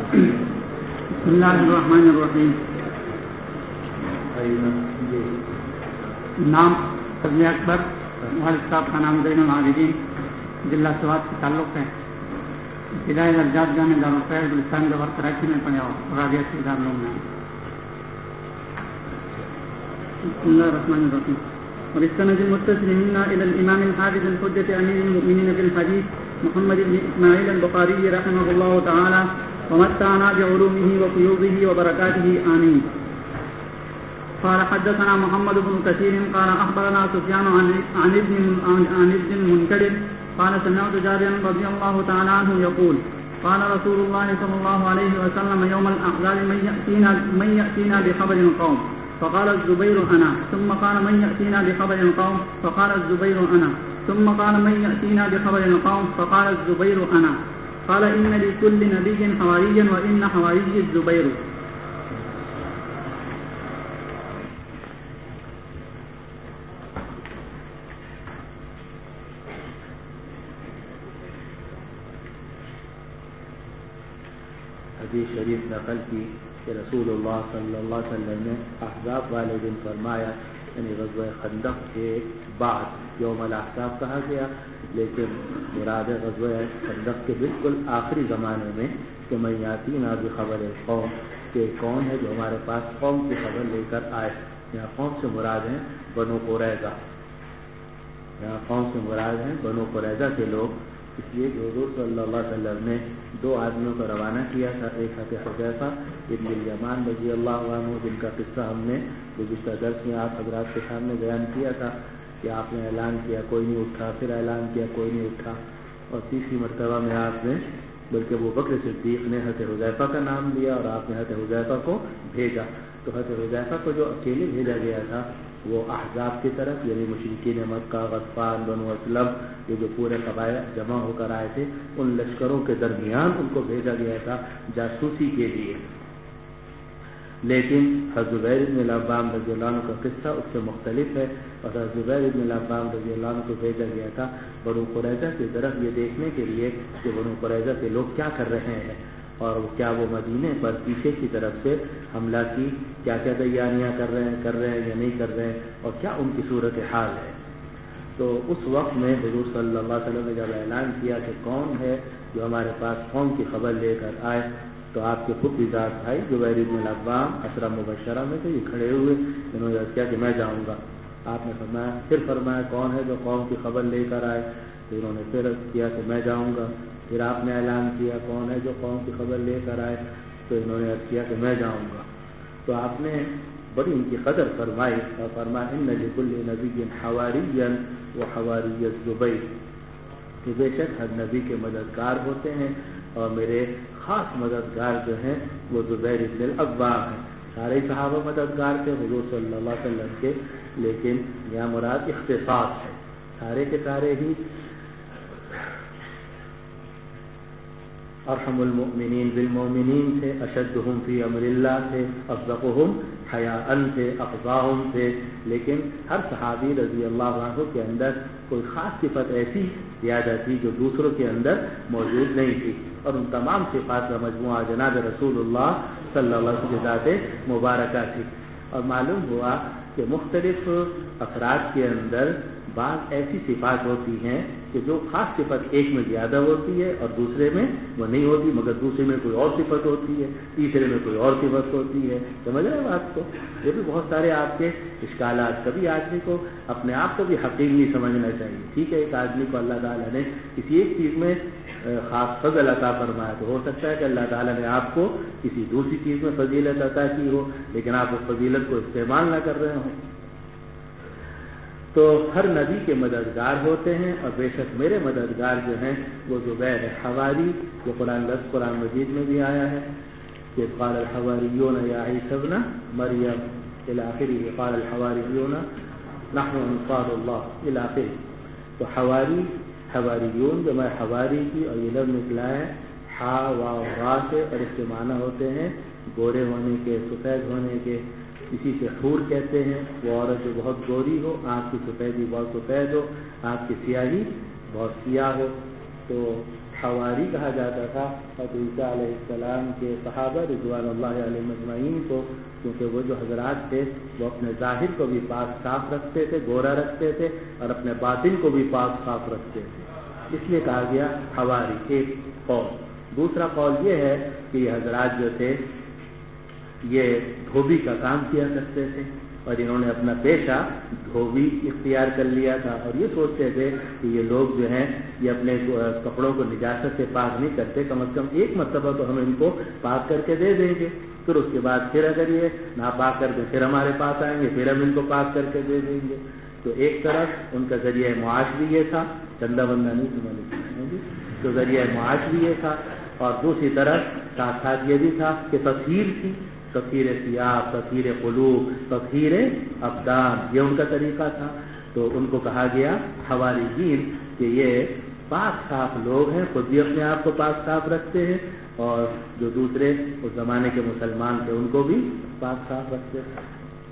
بسم اللہ الرحمن الرحیم. نام فضل اکبر، والد صاحب کا نام زین العابدین، ضلع سوات سے تعلق ہے. ابتدائی درجات جامع دارالخیر گلستان جوہر کراچی میں پڑھا اور رابعہ سے دارالعلوم میں. بسم اللہ الرحمن الرحیم. وبالسند المتصل منا الى الامام الحافظ الحجة امير المؤمنين في الحديث محمد بن اسماعيل البخاري رحمه الله تعالى ومتعنا بعلومه وفيوضه وبركاته آمين. قال حدثنا محمد بن كثير قال اخبرنا سفيان عن ابن المنكدر قال سمعت جابرا رضي الله تعالى عنه يقول قال رسول الله صلى الله عليه وسلم يوم الاحزاب من ياتينا بخبر القوم فقال الزبير انا، ثم قال من ياتينا بخبر القوم فقال الزبير انا، ثم قال من ياتينا بخبر القوم فقال الزبير انا. قال ان لكل نبي حواريا وان حواري الزبير. حدیث شریف نقل کی کہ رسول اللہ صلی اللہ علیہ وسلم نے احزاب والے دن فرمایا، یعنی غزوہ خندق کے بعد یوم الاحزاب کہا گیا، لیکن مراد غزوہ خندق کے بالکل آخری زمانے میں کہ من یاتینا بخبر القوم، کہ کون ہے جو ہمارے پاس قوم کی خبر لے کر آئے. یہاں قوم سے مراد ہیں بنو قریظہ، یہاں قوم سے مراد ہیں بنو قریظہ کے لوگ. اس لیے کہ حضور صلی اللہ علیہ وسلم نے دو آدمیوں کو روانہ کیا تھا، ایک حضرت حذیفہ ابن الیمان رضی اللہ عنہ، جن کا قصہ ہم نے گزشتہ درس میں آپ حضرات کے سامنے بیان کیا تھا کہ آپ نے اعلان کیا کوئی نہیں اٹھا، پھر اعلان کیا کوئی نہیں اٹھا، اور تیسری مرتبہ میں آپ نے بلکہ ابو بکر صدیق نے حضرت حذیفہ کا نام لیا اور آپ نے حضرت حذیفہ کو بھیجا. تو حضرت حذیفہ کو جو اکیلے بھیجا گیا تھا وہ احزاب کی طرف، یعنی مشرکین مکہ، غطفان، بنو اسلم، یہ جو پورے قبائل جمع ہو کر آئے تھے، ان لشکروں کے درمیان ان کو بھیجا گیا تھا جاسوسی کے لیے. لیکن حضرت زبیر بن العوام رضی اللہ عنہ کا قصہ اس سے مختلف ہے. اور حضرت زبیر بن العوام رضی اللہ عنہ کو بھیجا گیا تھا بنو قریظہ کی طرف یہ دیکھنے کے لیے کہ بنو قریظہ کے لوگ کیا کر رہے ہیں اور کیا وہ مدینے پر پیچھے کی طرف سے حملہ کی کیا تیاریاں کر رہے ہیں یا نہیں کر رہے ہیں، اور کیا ان کی صورت حال ہے. تو اس وقت میں حضور صلی اللہ علیہ وسلم نے جب اعلان کیا کہ کون ہے جو ہمارے پاس قوم کی خبر لے کر آئے، تو آپ کے خود ذات بھائی زبیر بن العوام عشرہ مبشرہ میں تھے، یہ کھڑے ہوئے، انہوں نے کیا کہ میں جاؤں گا. آپ نے فرمایا کون ہے جو قوم کی خبر لے کر آئے، تو انہوں نے پھر کیا کہ میں جاؤں گا. پھر آپ نے اعلان کیا کون ہے جو قوم کی خبر لے کر آئے، تو انہوں نے کیا کہ میں جاؤں گا. تو آپ نے بڑی ان کی قدر فرمائی اور فرمایا ان لکل نبی حواریا وحواری الزبیر، کہ بے شک ہر نبی کے مددگار ہوتے ہیں اور میرے خاص مددگار جو ہیں وہ زبیر بن العوام ہیں. سارے صحابہ مددگار تھے حضور صلی اللہ علیہ وسلم کے، لیکن یہاں مراد اختصاص ہے، سارے کے سارے ہی ارحم المؤمنین بالمؤمنین تھے، اشدہم فی امر اللہ تھے، اصدقہم حیاء تھے، افضاہم تھے. لیکن ہر صحابی رضی اللہ عنہ کے اندر کوئی خاص صفت ایسی زیادہ تھی جو دوسروں کے اندر موجود نہیں تھی، اور ان تمام صفات کا مجموعہ جناب رسول اللہ صلی اللہ علیہ وسلم کی ذات مبارکہ تھی. اور معلوم ہوا کہ مختلف افراد کے اندر بعض ایسی صفات ہوتی ہیں کہ جو خاص صفت ایک میں زیادہ ہوتی ہے اور دوسرے میں وہ نہیں ہوتی، مگر دوسرے میں کوئی اور صفت ہوتی ہے، تیسرے میں کوئی اور صفت ہوتی ہے. سمجھ رہے ہیں بات کو؟ یہ بھی بہت سارے آپ کے اشکالات. کبھی آدمی کو اپنے آپ کو بھی حقیق نہیں سمجھنا چاہیے. ٹھیک ہے، ایک آدمی کو اللہ تعالیٰ نے کسی ایک چیز میں خاص فضل عطا فرمایا، تو ہو سکتا ہے کہ اللہ تعالیٰ نے آپ کو کسی دوسری چیز میں فضیلت عطا کی ہو، لیکن آپ اس فضیلت کو استعمال نہ کر رہے ہوں. تو ہر نبی کے مددگار ہوتے ہیں، اور بے شک میرے مددگار جو ہیں وہ زبیر حواری، جو قرآن مجید میں بھی آیا ہے کہ قال الحواریون یا عیسی ابن مریم الی آخرہ، قال الحواریون نحن انصار اللہ الی آخرہ. تو حواریون جمع حواری کی، اور یہ لفظ نکلا ہے ہا واو را سے، اور اس کے معنی ہوتے ہیں گورے ہونے کے، سفید ہونے کے. اسی سے حور کہتے ہیں وہ عورت جو بہت گوری ہو، آنکھ کی سفیدی بہت سفید ہو، آنکھ کی سیاہی بہت سیاہ ہو. تو حواری کہا جاتا تھا حضرت عیسیٰ علیہ السلام کے صحابہ رضوان اللہ علیہم اجمعین کو، کیونکہ وہ جو حضرات تھے وہ اپنے ظاہر کو بھی پاک صاف رکھتے تھے، گورا رکھتے تھے، اور اپنے باطن کو بھی پاک صاف رکھتے تھے، اس لیے کہا گیا حواری. ایک قول. دوسرا قول یہ ہے کہ یہ حضرات جو تھے یہ دھوبی کا کام کیا کرتے تھے، اور انہوں نے اپنا پیشہ دھوبی اختیار کر لیا تھا، اور یہ سوچتے تھے کہ یہ لوگ جو ہیں یہ اپنے کپڑوں کو نجاست سے پاک نہیں کرتے، کم از کم ایک مرتبہ تو ہم ان کو پاک کر کے دے دیں گے، پھر اس کے بعد پھر اگر یہ ناپاک کر دیں پھر ہمارے پاس آئیں گے، پھر ہم ان کو پاک کر کے دے دیں گے. تو ایک طرف ان کا ذریعہ معاش بھی یہ تھا، چندہ بندہ نہیں سمجھ، تو ذریعہ معاش بھی یہ تھا، اور دوسری طرف ساتھ ساتھ یہ بھی تھا کہ تطہیر تھی، تطہیر ثیاب، تطہیر قلوب، تطہیر ابدان، یہ ان کا طریقہ تھا. تو ان کو کہا گیا حواریین کہ یہ پاک صاف لوگ ہیں، خود بھی اپنے آپ کو پاک صاف رکھتے ہیں، اور جو دوسرے اس زمانے کے مسلمان تھے ان کو بھی پاک صاف رکھتے ہیں.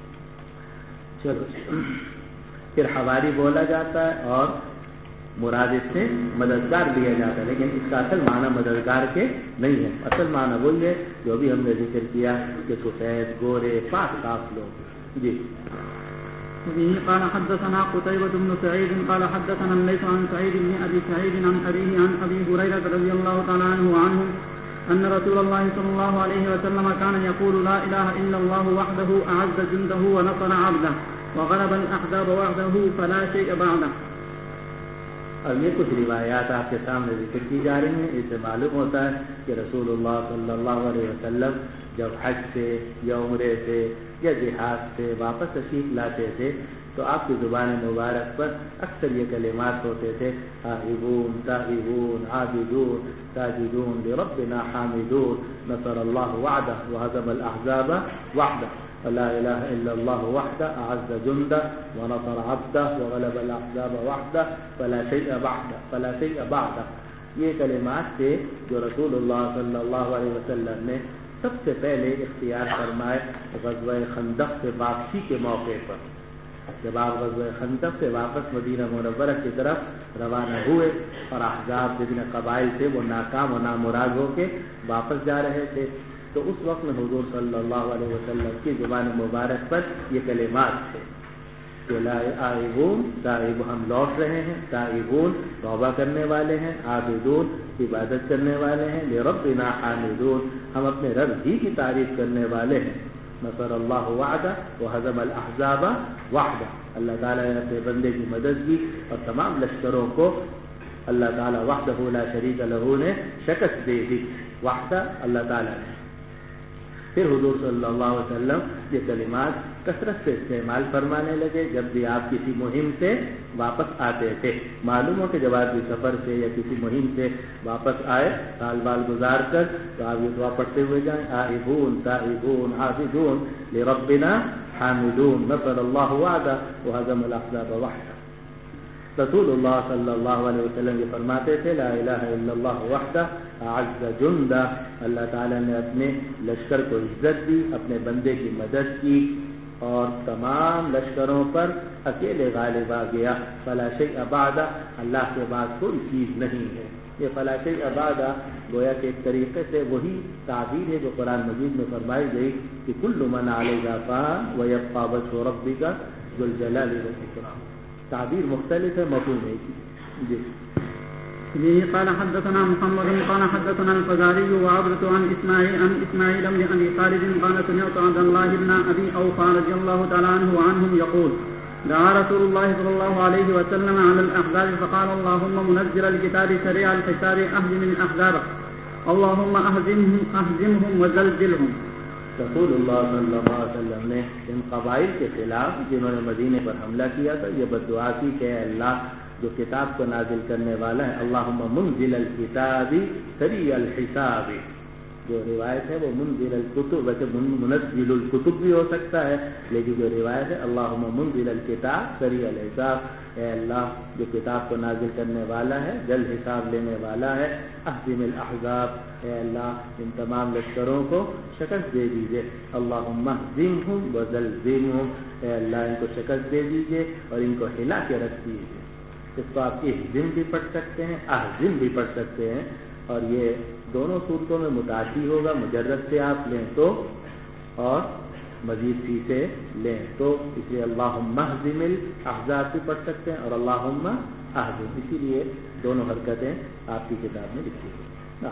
چلو پھر حواری بولا جاتا ہے اور مراد اس سے مددگار لیا جاتا ہے، لیکن اس کا اصل معنی مددگار کے نہیں ہے. اصل معنی وہی ہے جو بھی ہم نے ذکر کیا کہ سفید گورے پاک صاف لوگ. جی. وبه قال حدثنا قتيبة بن سعيد قال حدثنا الليث عن سعيد بن أبي سعيد عن أبيه عن أبي هريرة رضي الله تعالى عنه وعنهم أن رسول الله صلى الله عليه وسلم كان يقول لا إله إلا الله وحده أعز جنده ونصر عبده وغلب الأحزاب وحده فلا شيء بعده. اب یہ کچھ روایات آپ کے سامنے ذکر کی جا رہی ہیں، اس سے معلوم ہوتا ہے کہ رسول اللہ صلی اللہ علیہ وسلم جب حج سے یا عمرے سے یا جہاد سے واپس تشریف لاتے تھے تو آپ کی زبان مبارک پر اکثر یہ کلمات ہوتے تھے، آئبون تائبون عابدون ساجدون لربنا حامدون نصر اللہ وعدہ وہزم الاحزاب وحدہ لا الہ الا اللہ وحدہ اعز جندہ ونصر عبدہ وغلب الاحزاب وحدہ فلا شیء بعدہ. یہ کلمات تھے جو رسول اللہ صلی اللہ علیہ وسلم نے سب سے پہلے اختیار فرمائے غزوہ خندق سے واپسی کے موقع پر. جب آپ غزوہ خندق سے واپس مدینہ منورہ کی طرف روانہ ہوئے اور احزاب جتنے قبائل تھے وہ ناکام و نامراد ہو کے واپس جا رہے تھے، تو اس وقت میں حضور صلی اللہ علیہ وسلم کی زبان مبارک پر یہ کلمات تھے کہ لا آئبون تائب ہم لوٹ رہے ہیں، تائبون توبہ کرنے والے ہیں، عابدون عبادت کرنے والے ہیں، لربنا حامدون ہم اپنے رب ہی کی تعریف کرنے والے ہیں. نصر اللہ وعدہ وہزم الاحزاب وحدہ، اللہ تعالیٰ نے اپنے بندے کی مدد کی اور تمام لشکروں کو اللہ تعالیٰ وحدہ لا شریک لہ نے شکست دے دی. وحدہ اللہ تعالیٰ نے. پھر حضور صلی اللہ علیہ وسلم یہ کلمات کثرت سے استعمال فرمانے لگے جب بھی آپ کسی مہم سے واپس آتے تھے. معلوم ہو کہ جب آپ سفر سے یا کسی مہم سے واپس آئے سال بال گزار کر تو آپ یہ دعا پڑھتے ہوئے جائیں، آئبون تائبون عابدون لربنا حامدون نصر اللہ وعدہ وہزم الاحزاب وحدہ. رسول اللہ صلی اللہ علیہ وسلم یہ فرماتے تھے لا الہ الا اللہ وحدہ اعز جندہ، اللہ تعالیٰ نے اپنے لشکر کو عزت دی، اپنے بندے کی مدد کی اور تمام لشکروں پر اکیلے غالب آ گیا. فلا شیء بعدہ، اللہ کے بعد کوئی چیز نہیں ہے. یہ فلا شیء بعدہ گویا کہ ایک طریقے سے وہی تعبیر ہے جو قرآن مجید میں فرمائی گئی کہ کل من علیہا فان ویبقی وجہ ربک ذو الجلال والاکرام. تعبیر مختلف ہے، مفہوم ہے. جی. به قال حدثنا محمد قال حدثنا الفزاري وعبدة عن إسماعيل بن أبي خالد قال سمعت عبد الله بن أبي أوفى رضي الله تعالى عنه وعنهم يقول دعا رسول الله صلى الله عليه وسلم على الأحزاب فقال اللهم منزل الكتاب سريع الحساب أهزم الأحزاب اللهم أهزمهم وزلزلهم. رسول اللہ صلی اللہ علیہ وسلم نے ان قبائل کے خلاف جنہوں نے مدینے پر حملہ کیا تھا یہ بددعا کی کہ اے اللہ جو کتاب کو نازل کرنے والا ہے، اللہم منزل الکتاب سریع الحساب. جو روایت ہے وہ منزل الکتب، ویسے منزل الکتب بھی ہو سکتا ہے، لیکن جو روایت ہے اللہم منزل الکتاب سریع الحساب، اے اللہ جو کتاب کو نازل کرنے والا ہے جلد حساب لینے والا ہے. اہزم الاحزاب، اے اللہ ان تمام لشکروں کو شکست دے دیجئے. اللہم اہزمہم وزلزلہم، اے اللہ ان کو شکست دے دیجئے اور ان کو ہلا کے رکھ دیجئے. اس کو آپ اہزم بھی پڑھ سکتے ہیں، احزم بھی پڑھ سکتے ہیں، اور یہ دونوں صورتوں میں متعدی ہوگا، مجرد سے آپ لیں تو اور مزید فی سے لیں تو، اس لیے اللہم اہزم الاحزاب بھی پڑھ سکتے ہیں اور اللہم اہزم، اسی لیے دونوں حرکتیں آپ کی کتاب میں لکھی ہیں۔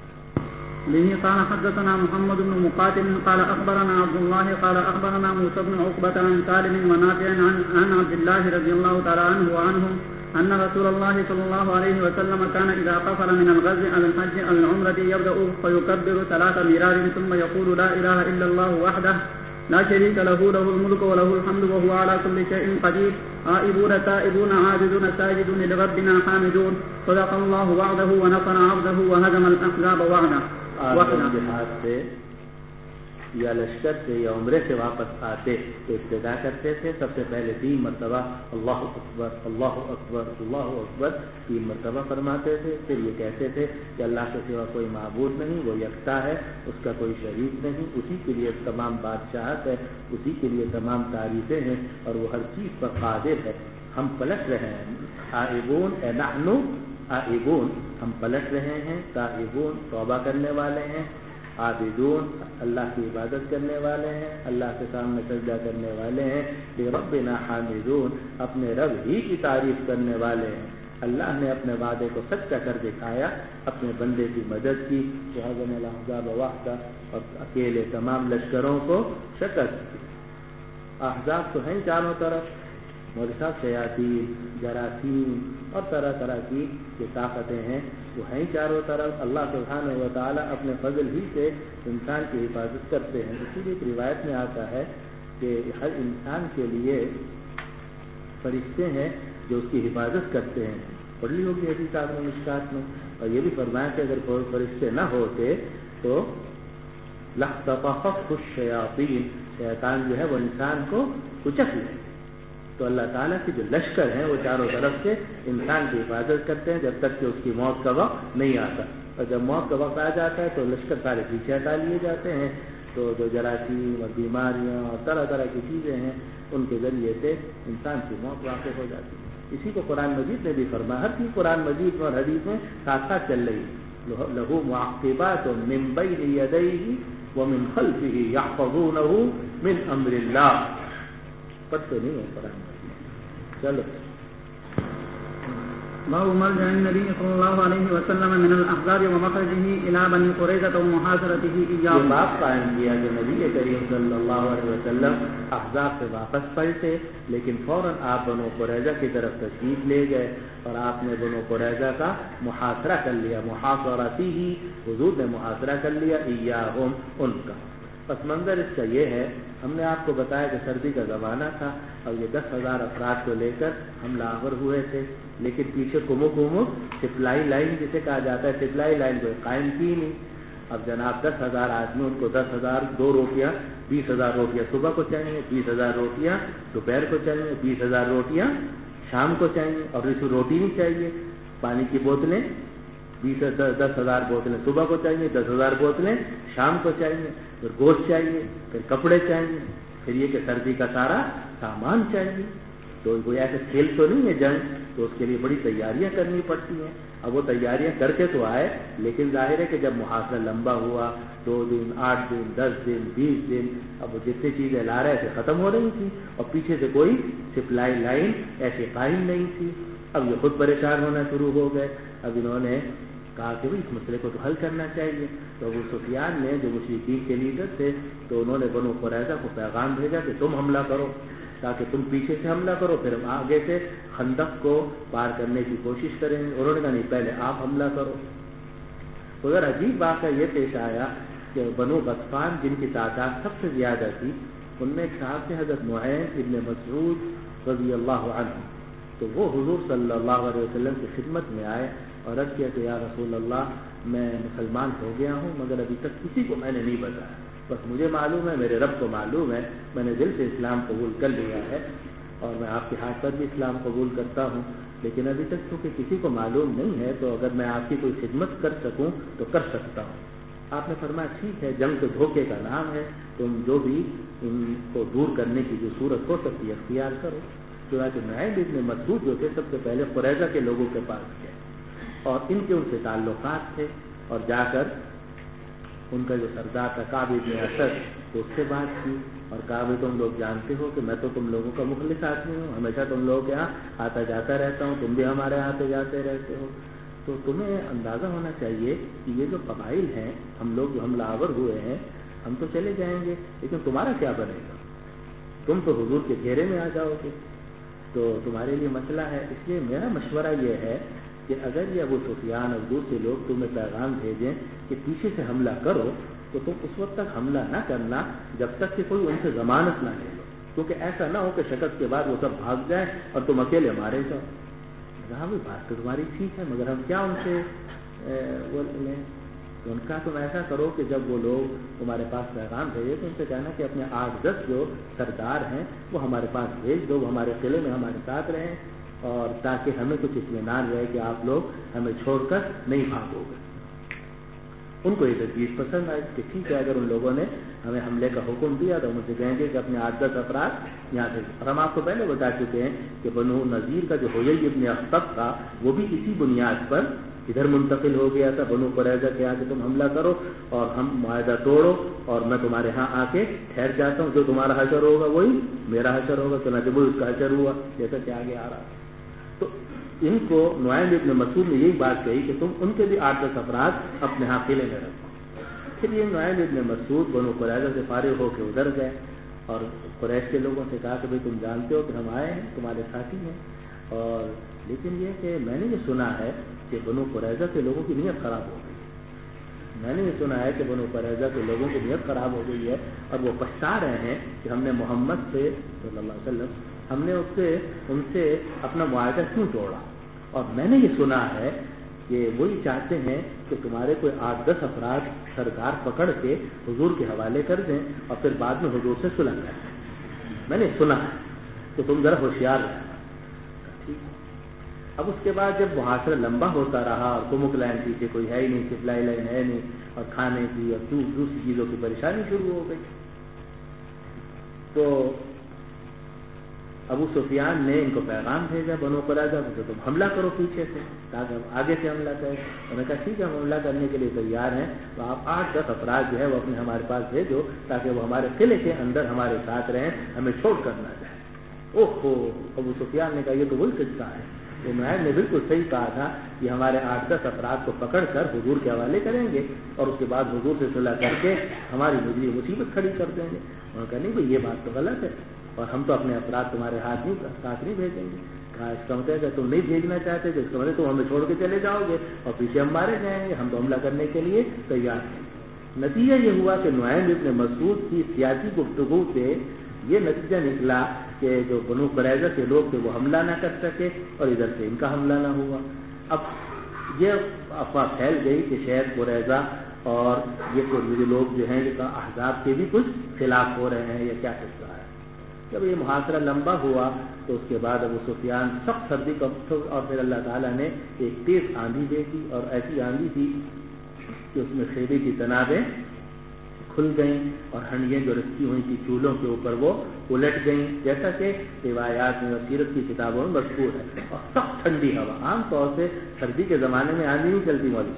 به قال حدثنا محمد بن مقاتل قال أخبرنا عبد الله قال أخبرنا موسى بن عقبة عن سالم ونافع عن عبد الله رضي الله تعالى عنه وعنهم أن رسول الله صلى الله عليه وسلم كان إذا قفل من الغزو أو الحج أو العمرة يبدأ فيكبر 3 مرار ثم يقول لا إله إلا الله وحده لا شريك له له الملك وله الحمد وهو على كل شيء قدير آئبون تائبون عابدون ساجدون لربنا حامدون صدق الله وعده ونصر عبده وهزم الأحزاب وعده۔ جہاد سے یا لشکر سے یا عمرے سے واپس آتے تو ابتدا کرتے تھے، سب سے پہلے 3 مرتبہ اللہ اکبر اللہ اکبر اللہ اکبر 3 مرتبہ فرماتے تھے، پھر یہ کہتے تھے کہ اللہ کے سوا کوئی معبود نہیں، وہ یکتا ہے، اس کا کوئی شریک نہیں، اسی کے لیے تمام بادشاہت ہے، اسی کے لیے تمام تعریفیں ہیں اور وہ ہر چیز پر قادر ہے۔ ہم پلٹ رہے ہیں، آئبون اے نحنو آئبون، ہم پلٹ رہے ہیں، تائبون توبہ کرنے والے ہیں، عابدون اللہ کی عبادت کرنے والے ہیں، اللہ کے سامنے سجدہ کرنے والے ہیں، لربنا حامدون اپنے رب ہی کی تعریف کرنے والے ہیں۔ اللہ نے اپنے وعدے کو سچا کر دکھایا، اپنے بندے کی مدد کی، وہزم الاحزاب وحدہ، اور اکیلے تمام لشکروں کو شکست دی۔ احزاب تو ہیں چاروں طرف، مورثہ شیاطین، جراثیم اور طرح طرح کی جو طاقتیں ہیں وہ ہیں چاروں طرف۔ اللہ سبحانہ و تعالیٰ اپنے فضل ہی سے انسان کی حفاظت کرتے ہیں۔ اسی لیے ایک روایت میں آتا ہے کہ ہر انسان کے لیے فرشتے ہیں جو اس کی حفاظت کرتے ہیں، پڑھ لی ہوگی حدیث آپ نے مشکات میں، اور یہ بھی فرمایا کہ اگر کوئی فرشتے نہ ہوتے تو لَاخْتَطَفَتْهُ الشَّيَاطِينُ، شیطان جو ہے وہ انسان کو کچک لے۔ تو اللہ تعالیٰ کے جو لشکر ہیں وہ چاروں طرف سے انسان کی حفاظت کرتے ہیں جب تک کہ اس کی موت کا وقت نہیں آتا، اور جب موت کا وقت آ جاتا ہے تو لشکر سارے پیچھے ہٹا لیے جاتے ہیں۔ تو جو جراثیم اور بیماریاں اور طرح طرح کی چیزیں ہیں ان کے ذریعے سے انسان کی موت واقع ہو جاتی ہے۔ اسی کو قرآن مجید نے بھی فرمایا، ہر چیز قرآن مجید میں اور حدیث میں ساتھ ساتھ چل رہی ہے۔ لہو معقبات من بین یدیہ ومن خلفہ یحفظونہ من امر اللہ، پڑھتے نہیں ہے قرآن مجید۔ چلو باب مرجع النبي صلى الله عليه وسلم من الاحزاب ومخرجه الى بني قريظة ومحاصرته اياه۔ یہ باب قائم کیا کہ نبی کریم صلی اللہ علیہ وسلم احزاب سے واپس پلٹے، لیکن فوراً آپ بنو قریظہ کی طرف تشریف لے گئے اور آپ نے بنو قریظہ کا محاصرہ کر لیا۔ محاصرتی ہی حضور نے محاصرہ کر لیا، ایاہم ان کا۔ پس منظر اس کا یہ ہے، ہم نے آپ کو بتایا کہ سردی کا زمانہ تھا اور یہ 10,000 افراد کو لے کر حملہ آور ہوئے تھے، لیکن پیچھے کمو سپلائی لائن جسے کہا جاتا ہے، سپلائی لائن کو قائم کی نہیں۔ اب جناب 10,000 آدمی، ان کو 10,000 2 روٹیاں 20,000 روٹیاں صبح کو چاہیے، 20,000 روٹیاں دوپہر کو چاہیے، 20,000 روٹیاں شام کو چاہیے، اور اس روٹی نہیں چاہیے، پانی کی بوتلیں 10,000 بوتلیں صبح کو چاہیے، 10,000 بوتلیں شام کو چاہیے، پھر گوشت چاہیے، پھر کپڑے چاہیے، پھر یہ کہ سردی کا سارا سامان چاہیے۔ تو کوئی ایسے کھیل تو نہیں ہے جنگ، تو اس کے لیے بڑی تیاریاں کرنی پڑتی ہیں۔ اب وہ تیاریاں کر کے تو آئے، لیکن ظاہر ہے کہ جب محاصرہ لمبا ہوا، 2 دن 8 دن 10 دن 20 دن، اب وہ جتنی چیزیں لا رہے تھے ختم ہو رہی تھی اور پیچھے سے کوئی سپلائی لائن ایسے قائم نہیں تھی۔ اب یہ خود پریشان ہونا شروع ہو گئے۔ اب انہوں نے کہا کہ اس مسئلے کو تو حل کرنا چاہیے۔ تو ابو سفیان نے، جو مشرکین کے لیڈر تھے، تو انہوں نے بنو قریظہ کو پیغام بھیجا کہ تم حملہ کرو، تاکہ تم پیچھے سے حملہ کرو، پھر ہم آگے سے خندق کو پار کرنے کی کوشش کریں گے۔ انہوں نے کہا نہیں، پہلے آپ حملہ کرو۔ اگر عجیب واقعہ یہ پیش آیا کہ بنو غطفان، جن کی تعداد سب سے زیادہ تھی، ان میں ایک صاحب تھے حضرت معین ابن مسعود رضی اللہ عنہ، تو وہ حضور صلی اللہ علیہ وسلم کی خدمت میں آئے اور عرض کیا کہ یا رسول اللہ، میں مسلمان ہو گیا ہوں، مگر ابھی تک کسی کو میں نے نہیں بتایا، بس مجھے معلوم ہے، میرے رب کو معلوم ہے، میں نے دل سے اسلام قبول کر لیا ہے اور میں آپ کے ہاتھ پر بھی اسلام قبول کرتا ہوں، لیکن ابھی تک چونکہ کسی کو معلوم نہیں ہے، تو اگر میں آپ کی کوئی خدمت کر سکوں تو کر سکتا ہوں۔ آپ نے فرمایا ٹھیک ہے، جنگ تو دھوکے کا نام ہے، تم جو بھی ان کو دور کرنے کی جو صورت ہو سکتی ہے اختیار کرو۔ چنانچہ نعیم ابن مسعود جو تھے سب سے پہلے قریظہ کے لوگوں کے پاس گئے اور ان کے ان سے تعلقات تھے، اور جا کر ان کا جو سردار تھا کعب ابن اسد تو اس سے بات کی، اور کہا بھائی تم لوگ جانتے ہو کہ میں تو تم لوگوں کا مخلص آدمی ہوں، ہمیشہ تم لوگوں کے یہاں آتا جاتا رہتا ہوں، تم بھی ہمارے یہاں آتے جاتے رہتے ہو، تو تمہیں اندازہ ہونا چاہیے کہ یہ جو قبائل ہیں، ہم لوگ جو حملہ آور ہوئے ہیں، ہم تو چلے جائیں گے، لیکن تمہارا کیا بنے گا؟ تم تو حضور کے گھیرے میں آ جاؤ گے، تو تمہارے لیے مسئلہ ہے۔ اس لیے میرا مشورہ یہ ہے کہ اگر یہ ابو سفیان اور دوسرے لوگ تمہیں پیغام بھیجیں کہ پیچھے سے حملہ کرو، تو تم اس وقت تک حملہ نہ کرنا جب تک کہ کوئی ان سے ضمانت نہ لے لو، کیونکہ ایسا نہ ہو کہ شکست کے بعد وہ سب بھاگ جائیں اور تم اکیلے مارے جاؤ۔ ہاں بھائی بات تو تمہاری ٹھیک ہے، مگر ہم کیا ان سے لیں؟ تو ان کا تم ایسا کرو کہ جب وہ لوگ تمہارے پاس پیغام بھیجے تو ان سے کہنا کہ اپنے 8-10 جو سردار ہیں وہ ہمارے پاس بھیج دو، وہ ہمارے قلعے میں ہمارے ساتھ رہیں، اور تاکہ ہمیں کچھ اطمینان رہے کہ آپ لوگ ہمیں چھوڑ کر نہیں بھاگو گے۔ ان کو یہ تجویز پسند آئی کہ ٹھیک ہے، اگر ان لوگوں نے ہمیں حملے کا حکم دیا تو ہم اسے کہیں گے کہ اپنے 8-10 افراد یہاں سے، اور ہم آپ کو پہلے بتا چکے ہیں کہ بنو نذیر کا جو حیی ابن اخطب تھا وہ بھی اسی بنیاد پر ادھر منتقل ہو گیا تھا بنو قریظہ کے آ کے تم حملہ کرو اور ہم معاہدہ توڑو اور میں تمہارے ہاں آ کے ٹھہر جاتا ہوں، جو تمہارا حشر ہوگا وہی میرا حشر ہوگا، چنانچہ وہی اس کا حشر ہوا جیسا کہ آگے آ رہا۔ تو ان کو نعیم ابن مسعود نے یہی بات کہی کہ تم ان کے بھی 8-10 افراد اپنے ہاں قلعے میں رکھو۔ پھر یہ نعیم ابن مسعود بنو قریظہ سے فارغ ہو کے ادھر گئے اور قریش کے لوگوں سے کہا کہ بھائی تم جانتے ہو کہ ہم آئے ہیں، تمہارے ساتھی ہیں، اور لیکن یہ کہ میں نے یہ سنا ہے کہ بنو قریظہ کے لوگوں کی نیت خراب ہو گئی ہے، میں نے یہ سنا ہے کہ بنو قریظہ کے لوگوں کی نیت خراب ہو گئی ہے اور وہ پچھتا رہے ہیں کہ ہم نے محمد سے صلی اللہ علیہ وسلم ہم نے ان سے اپنا معاہدہ کیوں توڑا، اور میں نے یہ سنا ہے کہ وہی چاہتے ہیں کہ تمہارے کوئی 8-10 افراد سرکار پکڑ کے حضور کے حوالے کر دیں اور پھر بعد میں حضور سے صلح کر دیں، میں نے سنا ہے، تو تم ذرا ہوشیار رہنا۔ اب اس کے بعد جب محاصرہ لمبا ہوتا رہا اور کمک لائن پیچھے کوئی ہے ہی نہیں، سپلائی لائن ہے نہیں، اور کھانے کی اور دوسری چیزوں کی پریشانی شروع ہو گئی، تو ابو سفیان نے ان کو پیغام بھیجا بنو قریظہ کو کہ تم حملہ کرو پیچھے سے تاکہ ہم آگے سے حملہ کریں۔ انہوں نے کہا ٹھیک ہے، ہم حملہ کرنے کے لیے تیار ہیں، تو آپ 8-10 افراد جو ہے وہ اپنے ہمارے پاس بھیجو تاکہ وہ ہمارے قلعے کے اندر ہمارے ساتھ رہیں، ہمیں چھوڑ کر نہ جائیں۔ اوہو، ابو سفیان نے کہا یہ تو وہی قصہ ہے، وہ نعیم نے بالکل صحیح کہا تھا کہ ہمارے 8-10 افراد کو پکڑ کر حضور کے حوالے کریں گے اور اس کے بعد حضور سے صلح کر کے ہماری مجری مصیبت کھڑی کر دیں گے۔ انہوں نے کہا نہیں بھائی یہ بات تو غلط ہے، اور ہم تو اپنے افراد تمہارے ساتھ نہیں بھیجیں گے۔ کہا اس کا مطلب ہے کہ تم نہیں بھیجنا چاہتے تو اس کا مطلب تم ہمیں چھوڑ کے چلے جاؤ گے اور پیچھے ہم مارے جائیں گے، ہم تو حملہ کرنے کے لیے تیار ہیں۔ نتیجہ یہ ہوا کہ نعیم ابن مسعود کی سیاسی گفتگو سے یہ نتیجہ نکلا کہ جو بنو قریظہ کے لوگ تھے وہ حملہ نہ کر سکے اور ادھر سے ان کا حملہ نہ ہوا۔ اب یہ افواہ پھیل گئی کہ شاید قریظہ اور یہ لوگ جو ہیں یہ احزاب کے بھی کچھ خلاف ہو رہے ہیں، یا کیا قصہ ہے۔ جب یہ محاصرہ لمبا ہوا تو اس کے بعد ابو سفیان سخت سردی کا اور پھر اللہ تعالیٰ نے ایک تیز آندھی دے دی، اور ایسی آندھی تھی کہ اس میں خیمے کی تنابیں کھل گئیں اور ہنڈیاں جو رکھی ہوئی تھی چولہوں کے اوپر وہ الٹ گئیں، جیسا کہ روایات میں اور سیرت کی کتابوں میں مذکور ہے۔ اور سخت ٹھنڈی ہوا، عام طور سے سردی کے زمانے میں آندھی نہیں چلتی مولوی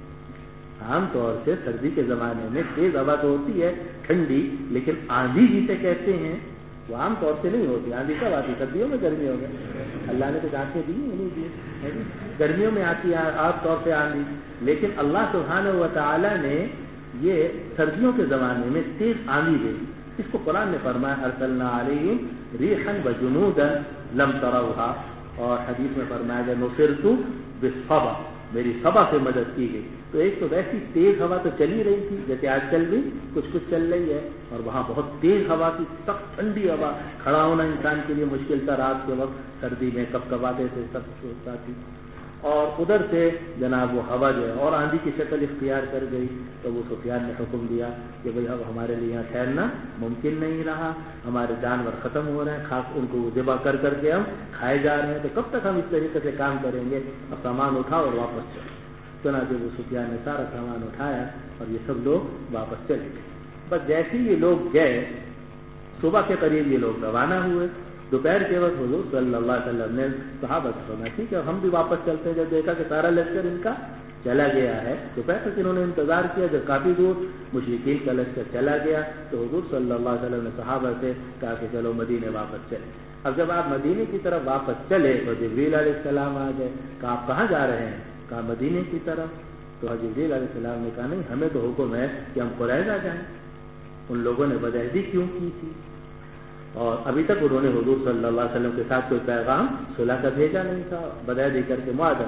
صاحب، عام طور سے سردی کے زمانے میں تیز ہوا تو ہوتی ہے ٹھنڈی، لیکن آندھی جسے کہتے ہیں وہ عام طور سے نہیں ہوتی۔ آندھی کب آتی؟ سردیوں میں، گرمیوں میں؟ اللہ نے تو آنکھیں دی نہیں دی، گرمیوں میں آتی ہے عام طور سے آندھی، لیکن اللہ سبحانہ و تعالیٰ نے یہ سردیوں کے زمانے میں تیز آندھی دے دی۔ اس کو قرآن نے فرمایا ارسلنا علیہم ریحا وجنودا لم تروها، اور حدیث میں فرمایا گیا نصرت بالصبا، میری صبا سے مدد کی گئی۔ تو ایک تو ویسی تیز ہوا تو چل ہی رہی تھی جیسے آج کل بھی کچھ چل رہی ہے، اور وہاں بہت تیز ہوا تھی، سخت ٹھنڈی ہوا، کھڑا ہونا انسان کے لیے مشکل تھا رات کے وقت، سردی میں کپکپاتے تھے سب سوچتا تھی۔ اور ادھر سے جناب وہ ہوا جو ہے اور آندھی کی شکل اختیار کر گئی، تو وہ سفیان نے حکم دیا کہ بھئی اب ہمارے لیے یہاں ٹھہرنا ممکن نہیں رہا، ہمارے جانور ختم ہو رہے ہیں، خاص ان کو ذبح کر کے ہم کھائے جا رہے ہیں، تو کب تک ہم اس طریقے سے کام کریں گے، اب سامان اٹھاؤ اور واپس چلو۔ چنانچہ وہ سفیان نے سارا سامان اٹھایا اور یہ سب لوگ واپس چلے گئے۔ بس جیسے یہ لوگ گئے، صبح کے قریب یہ لوگ روانہ ہوئے دوپہر کے وقت حضور صلی اللہ علیہ وسلم نے صحابہ سے فرمایا ٹھیک ہے ہم بھی واپس چلتے ہیں. جب دیکھا کہ سارا لشکر ان کا چلا گیا ہے دوپہر تک انہوں نے انتظار کیا. جب کافی دور مشرکین کا لشکر چلا گیا تو حضور صلی اللہ علیہ وسلم نے صحابہ سے کہا کہ چلو مدینے واپس چلے. اب جب آپ مدینے کی طرف واپس چلے تو جبریل علیہ السلام آ گئے. کہا آپ کہاں جا رہے ہیں؟ کہا مدینے کی طرف. تو جبریل علیہ السلام نے کہا نہیں ہمیں تو حکم ہے کہ ہم قریظہ جائیں. ان لوگوں نے بدعہدی کیوں کی تھی اور ابھی تک انہوں نے حضور صلی اللہ علیہ وسلم کے ساتھ کوئی پیغام صلح کا بھیجا نہیں تھا. بدعہدی کر کے معاہدہ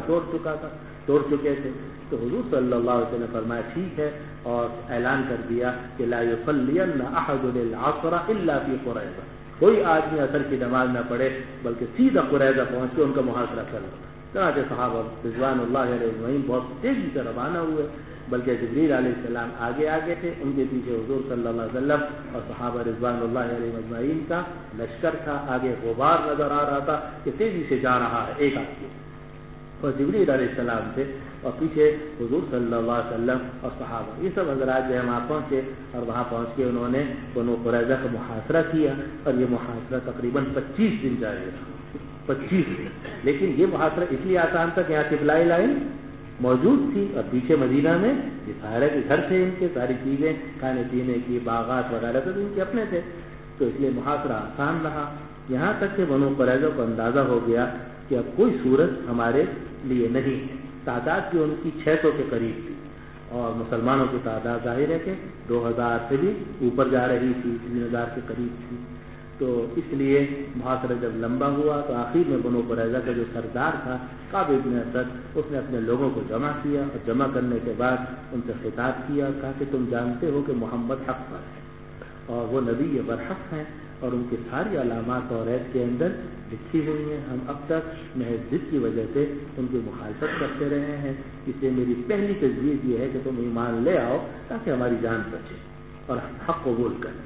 توڑ چکے تھے. تو حضور صلی اللہ علیہ وسلم نے فرمایا ٹھیک ہے اور اعلان کر دیا کہ لا یصلین احد العصر الا فی قریظہ. کوئی آدمی عصر کی نماز نہ پڑھے بلکہ سیدھا قریظہ پہنچ کے ان کا محاصرہ کر لو. چنانچہ صحابہ رضوان اللہ علیہ اجمعین بہت تیزی سے روانہ ہوئے بلکہ جبریل علیہ السلام آگے تھے. ان کے پیچھے حضور صلی اللہ علیہ وسلم اور صحابہ رضوان اللہ علیہ اجمعین کا لشکر تھا. آگے غبار نظر آ رہا تھا کہ تیزی سے جا رہا ہے ایک آدمی اور جبریل علیہ السلام تھے اور پیچھے حضور صلی اللہ علیہ وسلم اور صحابہ. یہ سب حضرات جو ہے وہاں پہنچے اور وہاں پہنچ کے انہوں نے بنو قریظہ کا محاصرہ کیا اور یہ محاصرہ تقریباً 25 دن جاری رہا. 25 دن. لیکن یہ محاصرہ اس لیے آسان تھا کہ یہاں سپلائی لائن موجود تھی اور پیچھے مدینہ میں یہ سارے کے گھر تھے ان کے ساری چیزیں کھانے پینے کی باغات وغیرہ تو ان کے اپنے تھے. تو اس لیے محاصرہ آسان رہا. یہاں تک کہ بنو قریظہ کو اندازہ ہو گیا کہ اب کوئی صورت ہمارے لیے نہیں. تعداد بھی ان کی 600 کے قریب تھی اور مسلمانوں کی تعداد ظاہر ہے کہ 2000 سے بھی اوپر جا رہی تھی 3000 کے قریب تھی. تو اس لیے محاصرہ جب لمبا ہوا تو آخر میں بنو قریظہ کا جو سردار تھا کعب بن اسد اس نے اپنے لوگوں کو جمع کیا اور جمع کرنے کے بعد ان سے خطاب کیا اور کہا کہ تم جانتے ہو کہ محمد حق پر ہے اور وہ نبی برحق ہیں اور ان کی ساری علامات توریت کے اندر لکھی ہوئی ہیں. ہم اب تک محض ضد کی وجہ سے ان کی مخالفت کرتے رہے ہیں. اس لیے میری پہلی تجویز یہ ہے کہ تم ایمان لے آؤ تاکہ ہماری جان بچے اور حق قبول کریں.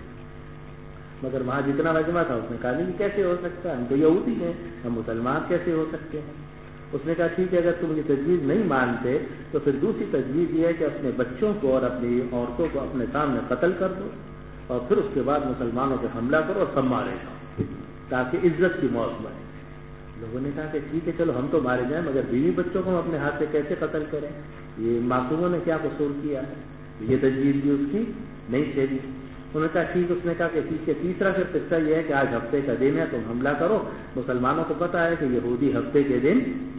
مگر وہاں جتنا مجمع تھا اس نے کہا نہیں کیسے ہو سکتا ہے, ہم تو یہودی ہیں, ہم مسلمان کیسے ہو سکتے ہیں. اس نے کہا ٹھیک ہے اگر تم یہ تجویز نہیں مانتے تو پھر دوسری تجویز یہ ہے کہ اپنے بچوں کو اور اپنی عورتوں کو اپنے سامنے قتل کر دو اور پھر اس کے بعد مسلمانوں پہ حملہ کرو اور سب مارے جاؤ تاکہ عزت کی موت بنے. لوگوں نے کہا کہ ٹھیک ہے چلو ہم تو مارے جائیں مگر بیوی بچوں کو ہم اپنے ہاتھ سے کیسے قتل کریں, یہ معصوموں نے کیا قصور کیا ہے. یہ تجویز بھی اس کی نہیں چلی. انہوں نے کہا ٹھیک. اس نے کہا کہ ٹھیک ہے تیسرا پھر قصہ یہ ہے کہ آج ہفتے کا دن ہے تم حملہ کرو. مسلمانوں کو پتا ہے کہ یہودی ہفتے کے دن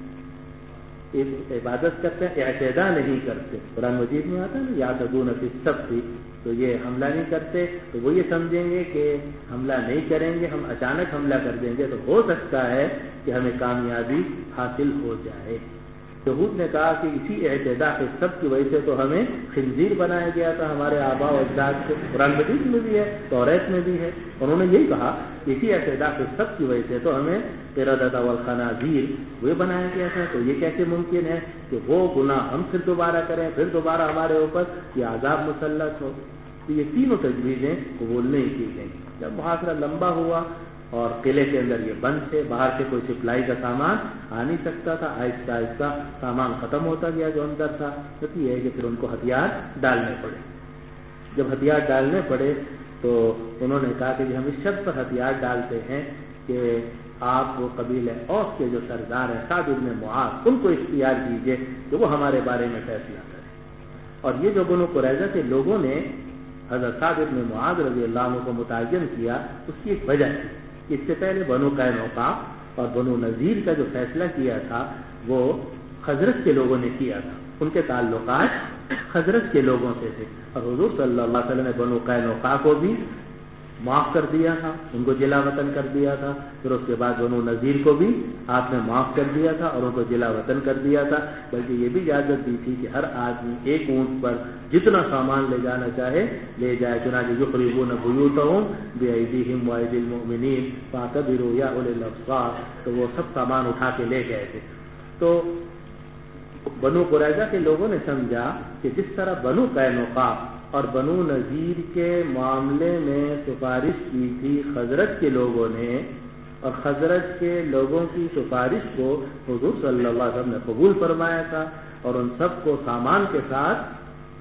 عبادت کرتے ہیں, اعتداء نہیں کرتے. قرآن مجید میں آتا ہے نا یعتدون فی السبت, تو یہ حملہ نہیں کرتے تو وہ یہ سمجھیں گے کہ حملہ نہیں کریں گے ہم اچانک حملہ کر دیں گے تو ہو سکتا ہے کہ ہمیں کامیابی حاصل ہو جائے. یہود نے کہا کہ اسی اعتداء کے سب کی وجہ سے تو ہمیں خنزیر بنایا گیا تھا ہمارے آباء و اجداد کو. قرآن مجید میں بھی ہے توریت میں بھی ہے. انہوں نے یہی کہا اسی اعتداء کے سب کی وجہ سے تو ہمیں قردۃ والخنازیر وہ بنایا گیا تھا. تو یہ کیسے ممکن ہے کہ وہ گناہ ہم پھر دوبارہ کریں پھر دوبارہ ہمارے اوپر یہ عذاب مسلط ہو. تو یہ تینوں تجویزیں قبول نہیں کی گئیں. جب محاصرہ لمبا ہوا اور قلعے کے اندر یہ بند تھے, باہر سے کوئی سپلائی کا سامان آ نہیں سکتا تھا, آہستہ آہستہ سامان ختم ہوتا گیا جو اندر تھا. تو یہ ہے کہ پھر ان کو ہتھیار ڈالنے پڑے. جب ہتھیار ڈالنے پڑے تو انہوں نے کہا کہ ہم اس شرط پر ہتھیار ڈالتے ہیں کہ آپ وہ قبیلہ اوس کے جو سردار ہیں سعد بن معاذ ان کو اختیار کیجیے کہ وہ ہمارے بارے میں فیصلہ کریں. اور یہ جو بنو قریظہ کے لوگوں نے حضرت سعد بن معاذ رضی اللہ عنہ کو متعین کیا اس کی ایک وجہ تھی. اس سے پہلے بنو قینقاع اور بنو نذیر کا جو فیصلہ کیا تھا وہ خزرج کے لوگوں نے کیا تھا. ان کے تعلقات خزرج کے لوگوں سے تھے اور حضور صلی اللہ علیہ وسلم نے بنو قینقاع کو بھی معاف کر دیا تھا, ان کو جلا وطن کر دیا تھا. پھر اس کے بعد بنو نذیر کو بھی آپ نے معاف کر دیا تھا اور ان کو جلا وطن کر دیا تھا. بلکہ یہ بھی اجازت دی تھی کہ ہر آدمی ایک اونٹ پر جتنا سامان لے جانا چاہے لے جائے. چنانچہ یخربون بیوتہم بایدیہم وایدی المؤمنین فاعتبروا یا اولی الابصار, تو وہ سب سامان اٹھا کے لے گئے تھے. تو بنو قریظہ کے لوگوں نے سمجھا کہ جس طرح بنو قینقاع اور بنو نذیر کے معاملے میں سفارش کی تھی خزرج کے لوگوں نے اور خزرج کے لوگوں کی سفارش کو حضور صلی اللہ علیہ وسلم نے قبول فرمایا تھا اور ان سب کو سامان کے ساتھ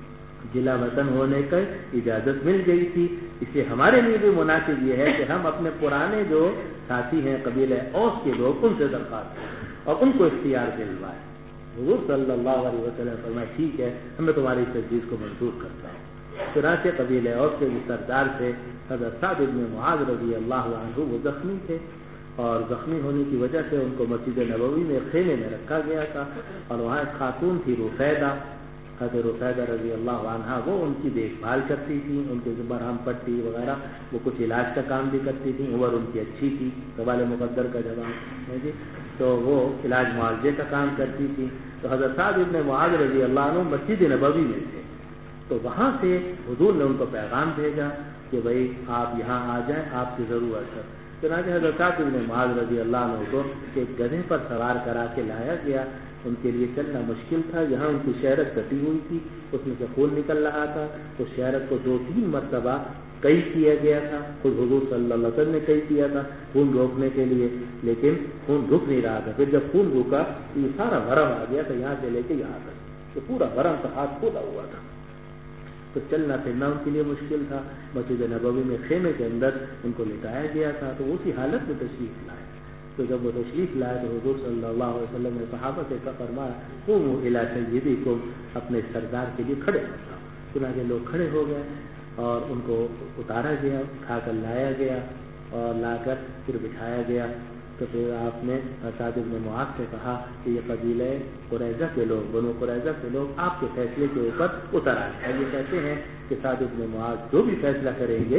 جلا وطن ہونے کی اجازت مل گئی تھی. اس لیے ہمارے لیے بھی مناسب یہ ہے کہ ہم اپنے پرانے جو ساتھی ہیں قبیلہ اوس کے لوگ ان سے درخواست کریں اور ان کو اختیار دلوائیں. حضور صلی اللہ علیہ وسلم فرمایا ٹھیک ہے میں تمہاری اس تجویز کو منظور کرتا ہوں. چنانچہ قبیلہ اوس کے سردار سے حضرت سعد بن معاذ رضی اللہ عنہ وہ زخمی تھے اور زخمی ہونے کی وجہ سے ان کو مسجد نبوی میں خیمے میں رکھا گیا تھا اور وہاں ایک خاتون تھی رفیدہ، حضرت رفیدہ رضی اللہ عنہا، وہ ان کی دیکھ بھال کرتی تھی، ان کے مرہم پٹی وغیرہ وہ کچھ علاج کا کام بھی کرتی تھی. عمر ان کی اچھی تھی، سوال مقدر کا جواب ہے جی، تو وہ علاج معالجے کا کام کرتی تھی. تو حضرت سعد بن معاذ رضی اللہ عنہ مسجد نبوی میں تھے، تو وہاں سے حضور نے ان کو پیغام بھیجا کہ بھائی آپ یہاں آ جائیں، آپ کی ضرورت ہے. چنانچہ حضرت سعد بن معاذ رضی اللہ عنہ کو ایک گدھے پر سوار کرا کے لایا گیا. ان کے لیے چلنا مشکل تھا، یہاں ان کی شہرت کٹی ہوئی تھی، اس میں سے خون نکل رہا تھا. اس شہرت کو 2-3 مرتبہ کئی کیا گیا تھا، خود حضور صلی اللہ علیہ وسلم نے کئی کیا تھا خون روکنے کے لیے، لیکن خون رک نہیں رہا تھا. پھر جب خون رکا تو یہ سارا ورم آ گیا تھا یہاں سے لے کے یہاں تک، تو پورا ورم کا ہاتھ کھولا ہوا تھا. تو چلنا پھرنا ان کے لیے مشکل تھا. مسجد نبوی میں خیمے کے اندر ان کو لٹایا گیا تھا، تو اسی حالت میں تشریف لائے. تو جب وہ تشریف لائے تو حضور صلی اللہ علیہ وسلم نے صحابہ سے فرمایا قوموا الی سیدکم، اپنے سردار کے لیے کھڑے ہو جاؤ. چنانچہ لوگ کھڑے ہو گئے اور ان کو اتارا گیا، اٹھا کر لایا گیا اور لا کر پھر بٹھایا گیا. تو پھر آپ نے سعد بن معاذ سے کہا کہ یہ قبیلہ قریظہ کے لوگ، بنو قریظہ کے لوگ آپ کے فیصلے کے اوپر اتر آئے. یہ کہتے ہیں کہ سعد بن معاذ جو بھی فیصلہ کریں گے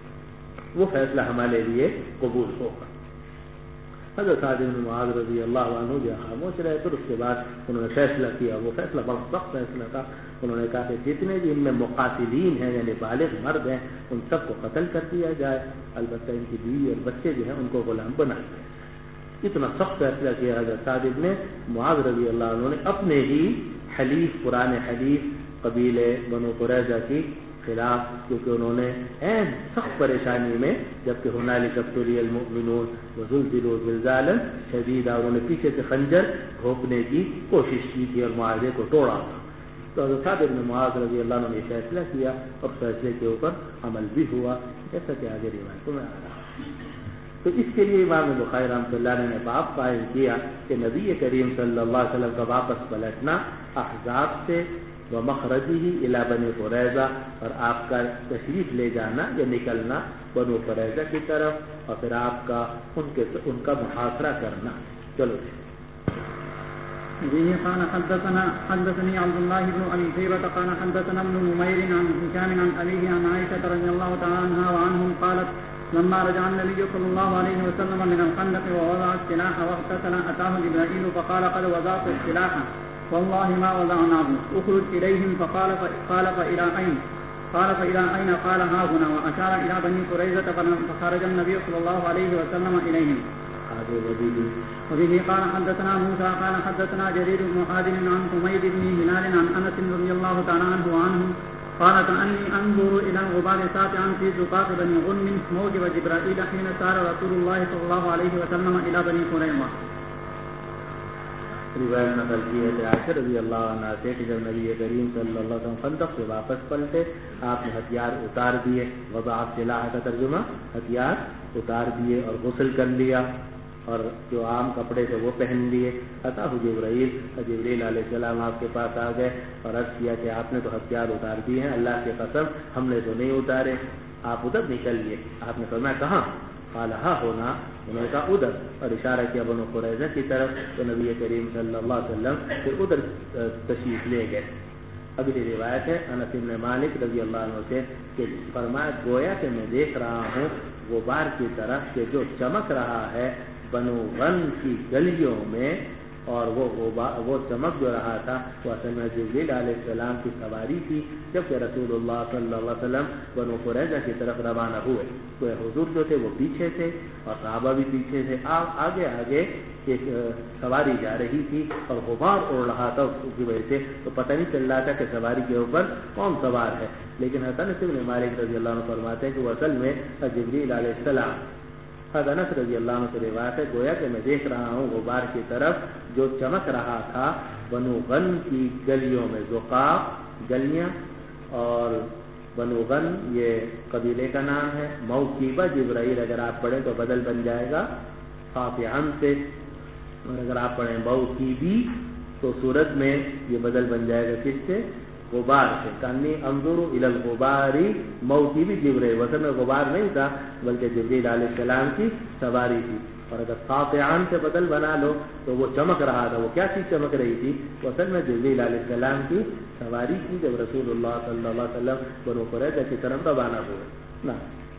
وہ فیصلہ ہمارے لیے قبول ہوگا. حضرت سعد بن معاذ رضی اللہ عنہ جو خاموش رہے، پھر اس کے بعد انہوں نے فیصلہ کیا. وہ فیصلہ بہت سخت فیصلہ تھا. انہوں نے کہا کہ جتنے بھی ان میں مقاتلین ہیں یعنی بالغ مرد ہیں ان سب کو قتل کر دیا جائے، البتہ ان کی بیوی اور بچے جو ہیں ان کو غلام بنا دیا. اتنا سخت فیصلہ کیا حضرت سعد بن معاذ رضی اللہ عنہ نے اپنے ہی حلیف، پرانے حلیف قبیلے بنو قریظہ کی خلاف، کیونکہ انہوں نے عین سخت پریشانی میں جبکہ ہنالک ابتلی المؤمنون وزلزلوا زلزالا شدیدا، انہوں نے پیچھے سے خنجر گھونپنے کی کوشش کی تھی اور معاہدے کو توڑا تھا. تو حضرت سعد بن معاذ رضی اللہ عنہ نے فیصلہ کیا اور فیصلے کے اوپر عمل بھی ہوا، جیسا کہ آگے روایتوں میں آ رہا. تو اس کے لیے امام بخاری رحمۃ اللہ علیہ نے باب قائم کیا کہ نبی کریم صلی اللہ علیہ وسلم کا واپس پلٹنا احزاب سے ومخرجہ الی بنی قریظہ، اور آپ کا تشریف لے جانا یا نکلنا بنو قریظہ کی طرف اور پھر آپ کا ان کا محاصرہ کرنا. چلو به قال حدثني عبد الله بن ابي شيبه قال حدثنا ابن نمير عن هشام عن ابيه عن عائشه رضي الله تعالى عنها وعنهم قالت لما رجع النبي صلى الله عليه وسلم من الخندق ووضع السلاح واغتسل اتاه جبرائيل فقال قد وضعت السلاح والله ما وضعناه اخرج اليهم قال فإلى أين؟ قال فإلى أين؟ قال ها هنا، وأشار إلى بني قريظة فخرج النبي صلى الله عليه وسلم إليهم. وبه قال حدثنا موسى قال حدثنا جرير بن حازم عن حميد بن هلال عن أنس رضي الله تعالى عنه وعنهم قال كأني أنظر إلى الغبار ساطعا في زقاق بني غنم موجب جبرائيل حين سار رسول الله صلى الله عليه وسلم إلى بني قريظة. روایت نقل کی ہے کہ عائشہ رضی اللہ عنہ سے کہ جب نبی کریم صلی اللہ علیہ وسلم خندق سے واپس پلٹے آپ نے ہتھیار اتار دیے، وضع السلاح کا ترجمہ ہتھیار اتار دیے اور غسل کر لیا اور جو عام کپڑے تھے وہ پہن لیے. اتاہ جبریل علیہ السلام آپ کے پاس آ گئے اور عرض کیا کہ آپ نے تو ہتھیار اتار دیے ہیں، اللہ کی قسم ہم نے تو نہیں اتارے، آپ ادھر نکل لیے. آپ نے فرمایا کہاں؟ قال ہا ہونا، انہوں نے کہا ادھر، اور اشارہ کیا بنو قریظہ کی طرف. تو نبی کریم صلی اللہ علیہ وسلم پھر ادھر تشریف لے گئے. اگلی روایت ہے انس بن مالک رضی اللہ عنہ سے کہ فرمایا گویا کہ میں دیکھ رہا ہوں غبار کی طرف کہ جو چمک رہا ہے بنو غن کی گلیوں میں، اور وہ چمک جو رہا تھا وہ اصل میں جبریل علیہ السلام کی سواری تھی جبکہ رسول اللہ صلی اللہ علیہ وسلم بنو قریظہ کی طرف روانہ ہوئے. تو حضور جو تھے وہ پیچھے تھے اور صحابہ بھی پیچھے تھے. آگے آگے ایک سواری جا رہی تھی اور غبار اڑ رہا تھا اس کی وجہ سے، تو پتہ نہیں چل رہا تھا کہ سواری کے اوپر کون سوار ہے. لیکن حضرت بن مالک رضی اللہ عنہ فرماتے ہیں کہ وہ اصل میں جبریل علیہ السلام. حضرت رضی اللہ عنہ سے روایت ہے گویا کہ میں دیکھ رہا ہوں غبار کی طرف جو چمک رہا تھا بنو غن کی گلیوں میں، زقاق گلیاں اور بنو غن یہ قبیلے کا نام ہے. موکیبہ جبرائیل اگر آپ پڑھیں تو بدل بن جائے گا خافعن سے, اور اگر آپ پڑھیں موکیبی تو صورت میں یہ بدل بن جائے گا کس سے؟ غبار سے. کانی انظر الی الغبار موکیبی جبرائیل, وصل میں غبار نہیں تھا بلکہ جبرائیل علیہ السلام کی سواری تھی. اور اگر خافعن سے بدل بنا لو تو وہ چمک رہا تھا. وہ کیا چیز چمک رہی تھی؟ وصل میں جبرائیل علیہ السلام کی سواری کی جب رسول اللہ صلی اللہ علیہ وسلم بنو قریظہ کی طرف روانہ ہوئے. نا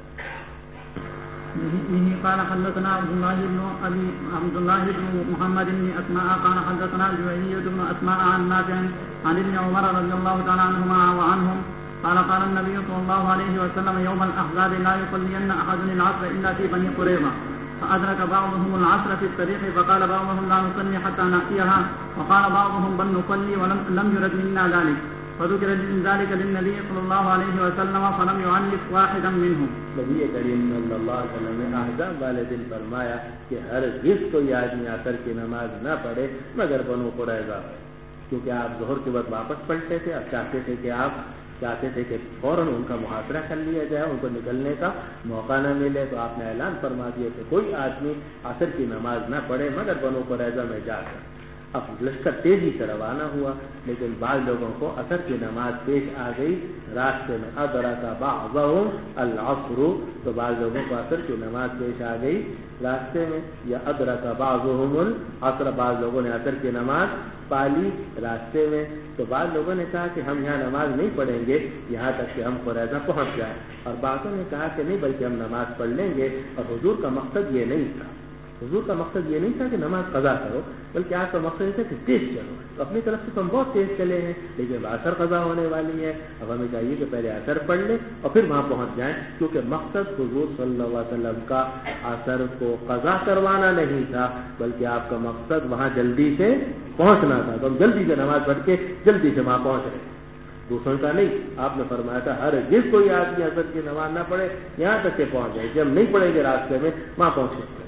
به قال حدثنا عبد الله بن محمد بن اسماء قال حدثنا جويرية بن اسماء عن نافع عن ابن عمر رضي الله تعالى عنهما وعنهم قال قال النبي صلى الله عليه وسلم يوم الاحزاب لا يصلين احد العصر الا في بني قريظة فأدرك بعضهم العصر في الطريق فقال بعضهم لا نصلي حتى نأتيها وقال بعضهم بل نصلي ولم يرد منا ذلك فذكر ذلك للنبي صلى الله عليه وسلم فلم يعنف واحدا منهم. نبی کریم صلی اللہ علیہ وسلم نے احزاب والے دن فرمایا کہ ہرگز کوئی آدمی عصر کی نماز نہ پڑھے مگر بنو قریظہ, کیونکہ آپ ظہر کے بعد واپس پلٹے تھے. آپ چاہتے تھے کہ فوراً ان کا محاصرہ کر لیا جائے, ان کو نکلنے کا موقع نہ ملے, تو آپ نے اعلان فرما دیا کہ کوئی آدمی عصر کی نماز نہ پڑھے مگر بنو قریظہ میں جا کر. اب لشکر تیزی سے روانہ ہوا, لیکن بعض لوگوں کو عصر کی نماز پیش آ گئی راستے میں. ادرک بعضهم العصر, تو بعض لوگوں کو عصر کی نماز پیش آ گئی راستے میں. یا ادرک بعضهم العصر, بعض لوگوں نے عصر کی نماز پالی راستے میں. تو بعض لوگوں نے کہا کہ ہم یہاں نماز نہیں پڑھیں گے یہاں تک کہ ہم قریظہ پہنچ جائیں, اور بعضوں نے کہا کہ نہیں بلکہ ہم نماز پڑھ لیں گے. اور حضور کا مقصد یہ نہیں تھا, حضور کا مقصد یہ نہیں تھا کہ نماز قضا کرو, بلکہ آپ کا مقصد یہ تھا کہ تیز چلو. تو اپنی طرف سے تو ہم بہت تیز چلے ہیں, لیکن عصر قضا ہونے والی ہے. اب ہمیں چاہیے کہ پہلے عصر پڑھ لیں اور پھر وہاں پہنچ جائیں, کیونکہ مقصد حضور صلی اللہ علیہ وسلم کا عصر کو قضا کروانا نہیں تھا, بلکہ آپ کا مقصد وہاں جلدی سے پہنچنا تھا. تو ہم جلدی سے نماز پڑھ کے جلدی سے وہاں پہنچ رہے, دوسروں کا نہیں. آپ نے فرمایا تھا ہر جس کوئی آدمی عصر کی نماز نہ پڑھے یہاں تک کہ پہنچ جائے. جب نہیں پڑھیں گے راستے میں وہاں پہنچیں گے.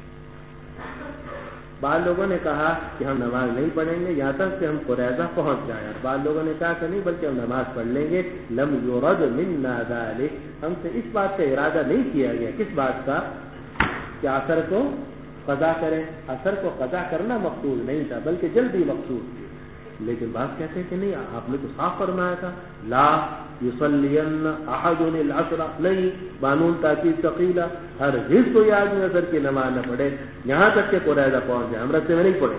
بعض لوگوں نے کہا کہ ہم نماز نہیں پڑھیں گے یہاں تک کہ ہم قریظہ پہنچ جائیں, اور بعض لوگوں نے کہا کہ نہیں بلکہ ہم نماز پڑھ لیں گے. لم یرد منا ذلک, ہم سے اس بات کا ارادہ نہیں کیا گیا. کس بات کا؟ کہ عصر کو قضا کریں. عصر کو قضا کرنا مقصود نہیں تھا بلکہ جلدی مقصود تھی. لیکن بات کہتے ہیں کہ نہیں, آپ نے تو صاف فرمایا تھا لا یصلین احد العصر, نہیں, قانون تاکید ثقیلہ, ہرگز کوئی آدمی عصر کی نماز نہ پڑھے یہاں تک کہ قریظہ پہنچ جائے. ہم راستے میں نہیں پڑھے.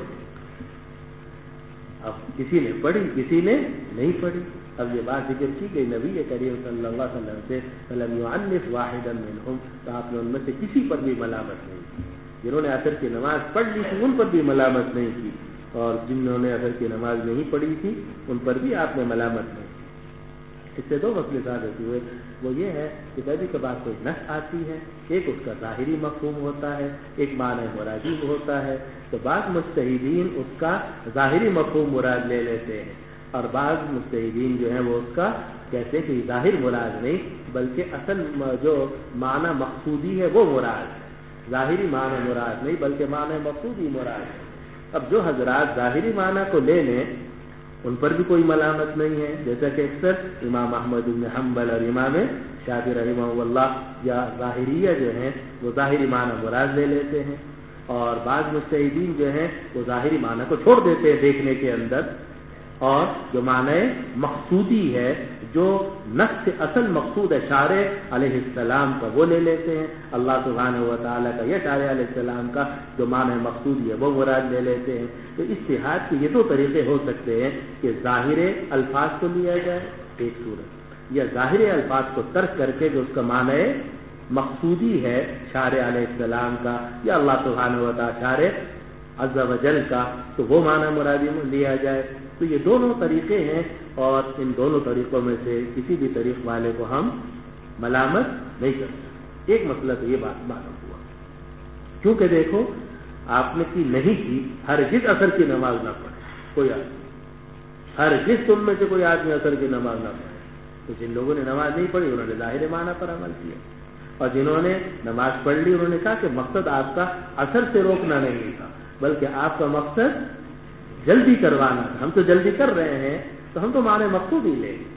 اب کسی نے پڑھی کسی نے نہیں پڑھی. اب یہ بات ذکر کی کہ نبی کریم صلی اللہ علیہ وسلم سے فلم یعنف واحدا منہم, تو آپ نے ان میں سے کسی پر بھی ملامت نہیں کی. جنہوں نے عصر کی نماز پڑھ لی تھی ان پر بھی ملامت نہیں کی, اور جنہوں نے عصر کی نماز نہیں پڑھی تھی ان پر بھی آپ نے ملامت نہیں. اس سے دو مسئلے ثابت ہوئے. وہ یہ ہے کہ کبھی کبھار کوئی نص آتی ہے, ایک اس کا ظاہری مفہوم ہوتا ہے, ایک معنی مرادی ہوتا ہے. تو بعض مجتہدین اس کا ظاہری مفہوم مراد لے لیتے ہیں, اور بعض مجتہدین جو ہیں وہ اس کا کہتے ہیں کہ ظاہر مراد نہیں بلکہ اصل جو معنی مقصودی ہے وہ مراد ہے. ظاہری معنی مراد نہیں بلکہ معنی مقصودی مراد ہے. اب جو حضرات ظاہری معنی کو لے لیں ان پر بھی کوئی ملامت نہیں ہے, جیسا کہ اکثر امام احمد بن حنبل اور امام شافعی رحمہ اللہ یا ظاہریہ جو ہیں وہ ظاہری معنی مراد لے لیتے ہیں, اور بعض مجتہدین جو ہیں وہ ظاہری معنی کو چھوڑ دیتے ہیں دیکھنے کے اندر, اور جو معنی مقصودی ہے جو نص سے اصل مقصود ہے شارع علیہ السلام کا وہ لے لیتے ہیں. اللہ سبحانہ و تعالیٰ کا یا شارع علیہ السلام کا جو معنی مقصودی ہے وہ مراد لے لیتے ہیں. تو اجتہاد کے یہ دو طریقے ہو سکتے ہیں کہ ظاہر الفاظ کو لیا جائے ایک صورت, یا ظاہر الفاظ کو ترک کر کے جو اس کا معنی مقصودی ہے شارع علیہ السلام کا یا اللہ سبحانہ و تعالیٰ شارع عز و جل کا, تو وہ معنی مرادی میں لیا جائے. تو یہ دونوں طریقے ہیں, اور ان دونوں طریقوں میں سے کسی بھی طریق والے کو ہم ملامت نہیں کر سکتے. ایک مسئلہ تو یہ بات معلوم ہوا, کیونکہ دیکھو آپ نے کی نہیں کی, ہرگز عصر کی نماز نہ پڑھے کوئی آدمی, ہرگز تم میں سے کوئی آدمی عصر کی نماز نہ پڑھے. تو جن لوگوں نے نماز نہیں پڑھی انہوں نے ظاہر معنی پر عمل کیا, اور جنہوں نے نماز پڑھ لی انہوں نے کہا کہ مقصد آپ کا عصر سے روکنا نہیں تھا بلکہ آپ کا مقصد جلدی کروانا تھا. ہم تو جلدی کر رہے ہیں تو ہم تو معنی مقصود ہی لیں گے.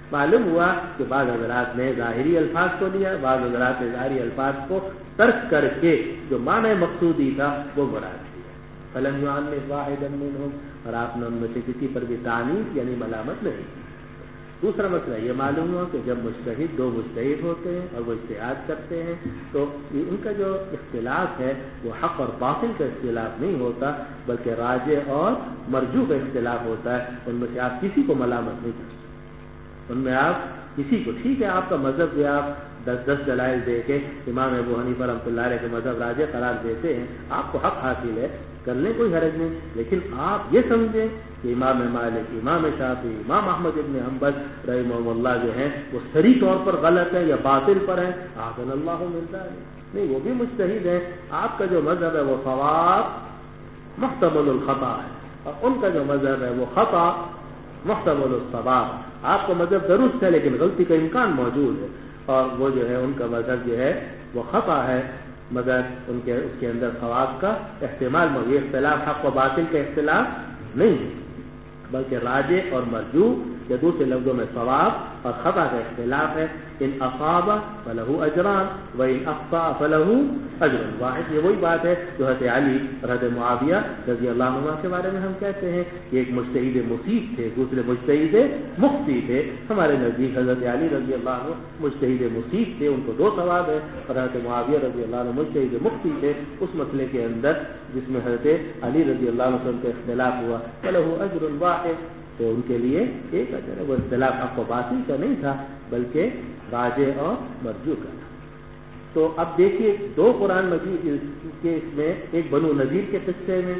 معلوم ہوا کہ بعض حضرات نے ظاہری الفاظ کو لیا، بعض حضرات نے ظاہری الفاظ کو ترک کر کے جو معنی مقصودی تھا وہ مراد دیا. فلم يعنف واحدا منهم، اور آپ نے ان میں سے کسی پر بھی تعنیف یعنی ملامت نہیں کی. دوسرا مسئلہ یہ معلوم ہوا کہ جب مجتہد دو مجتہد ہوتے ہیں اور وہ اجتہاد کرتے ہیں تو ان کا جو اختلاف ہے وہ حق اور باطل کا اختلاف نہیں ہوتا بلکہ راجح اور مرجوح کا اختلاف ہوتا ہے. ان میں سے آپ کسی کو ملامت نہیں کر سکتے، ان میں آپ کسی کو، ٹھیک ہے آپ کا مذہب بھی آپ 10 دلائل دے کے امام ابو حنیفہ رحمۃ اللہ علیہ کے مذہب راجح قرار دیتے ہیں، آپ کو حق حاصل ہے، کرنے کوئی حرج نہیں، لیکن آپ یہ سمجھیں کہ امام مالک، امام شافعی، امام احمد ابن حنبل رحمہ اللہ جو ہیں وہ صریح طور پر غلط ہیں یا باطل پر ہیں، اعاذنا اللہ من ذلک، نہیں وہ بھی مجتہد ہیں. آپ کا جو مذہب ہے وہ صواب محتمل الخطا ہے اور ان کا جو مذہب ہے وہ خطا محتمل الصواب. آپ کا مذہب درست ہے لیکن غلطی کا امکان موجود ہے، اور وہ جو ہے ان کا مذہب جو ہے وہ خطا ہے مگر اس کے اندر ثواب کا احتمال موجود. یہ اختلاف حق و باطل کا اختلاف نہیں ہے بلکہ راجح اور مرجوح یا دوسرے لفظوں میں ثواب اور خطا کا اختلاف ہے. ان اصاب فلہ اجران و ان اخطا فلہ اجر واحد. یہ وہی بات ہے جو حضرت علی حضرت معاویہ رضی اللہ عنہ کے بارے میں ہم کہتے ہیں کہ ایک مجتہد مصیب تھے، دوسرے مجتہد مخطئ تھے. ہمارے نزدیک حضرت علی رضی اللہ عنہ مجتہد مصیب تھے، ان کو 2 ثواب ہے، اور حضرت معاویہ رضی اللہ عنہ مجتہد مخطئ تھے اس مسئلے کے اندر جس میں حضرت علی رضی اللہ عنہ کا اختلاف ہوا، فلہ اجر واحد، تو ان کے لیے ایک اجر ہے. وہ اختلاف حق و باطل کا نہیں تھا بلکہ راجح اور مرجوح کا تھا. تو اب دیکھیے 2 قرآن مجید کے اس میں ایک بنو نذیر کے قصے میں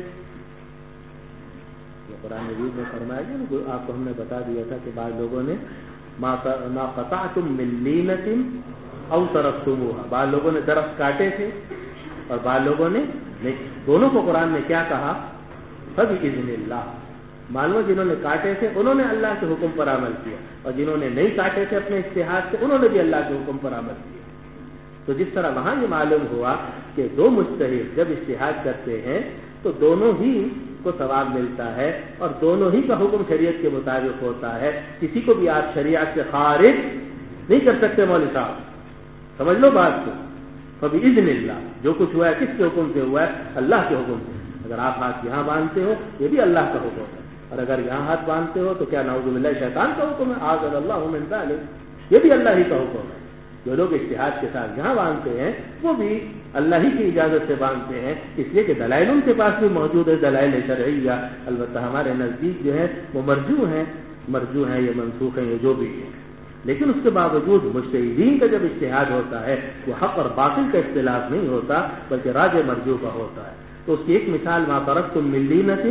قرآن مجید میں فرمایا گیا، آپ کو ہم نے بتا دیا تھا کہ بعض لوگوں نے ما قطعتم من لینۃ او ترکتموها، بعض لوگوں نے درخت کاٹے تھے اور بعض لوگوں نے نہیں. دونوں کو قرآن نے کیا کہا؟ فبإذن اللہ. معلوم جنہوں نے کاٹے تھے انہوں نے اللہ کے حکم پر عمل کیا، اور جنہوں نے نہیں کاٹے تھے اپنے اجتہاد سے انہوں نے بھی اللہ کے حکم پر عمل کیا. تو جس طرح وہاں یہ معلوم ہوا کہ 2 مجتہد جب اجتہاد کرتے ہیں تو دونوں ہی کو ثواب ملتا ہے اور دونوں ہی کا حکم شریعت کے مطابق ہوتا ہے. کسی کو بھی آپ شریعت سے خارج نہیں کر سکتے. مولوی صاحب سمجھ لو بات کو، فبإذن اللہ، جو کچھ ہوا ہے کس کے حکم سے ہوا ہے؟ اللہ کے حکم سے. اگر آپ ہاتھ یہاں باندھتے ہو یہ بھی اللہ کا حکم ہے، اور اگر یہاں ہاتھ باندھتے ہو تو کیا نعوذ باللہ شیطان کا حکم ہے؟ اعاذ اللہ من ذلک، یہ بھی اللہ ہی کا حکم ہے. جو لوگ اجتہاد کے ساتھ یہاں باندھتے ہیں وہ بھی اللہ ہی کی اجازت سے باندھتے ہیں، اس لیے کہ دلائل ان کے پاس بھی موجود ہے، دلائل شرعیہ. البتہ ہمارے نزدیک جو ہے وہ مرجوح ہیں، یہ منسوخ ہیں، یہ جو بھی ہے. لیکن اس کے باوجود مجتہدین کا جب اجتہاد ہوتا ہے وہ حق اور باطل کا اختلاف نہیں ہوتا بلکہ راجح مرجوح کا ہوتا ہے. تو اس کی ایک مثال ما ترکتم من لینۃ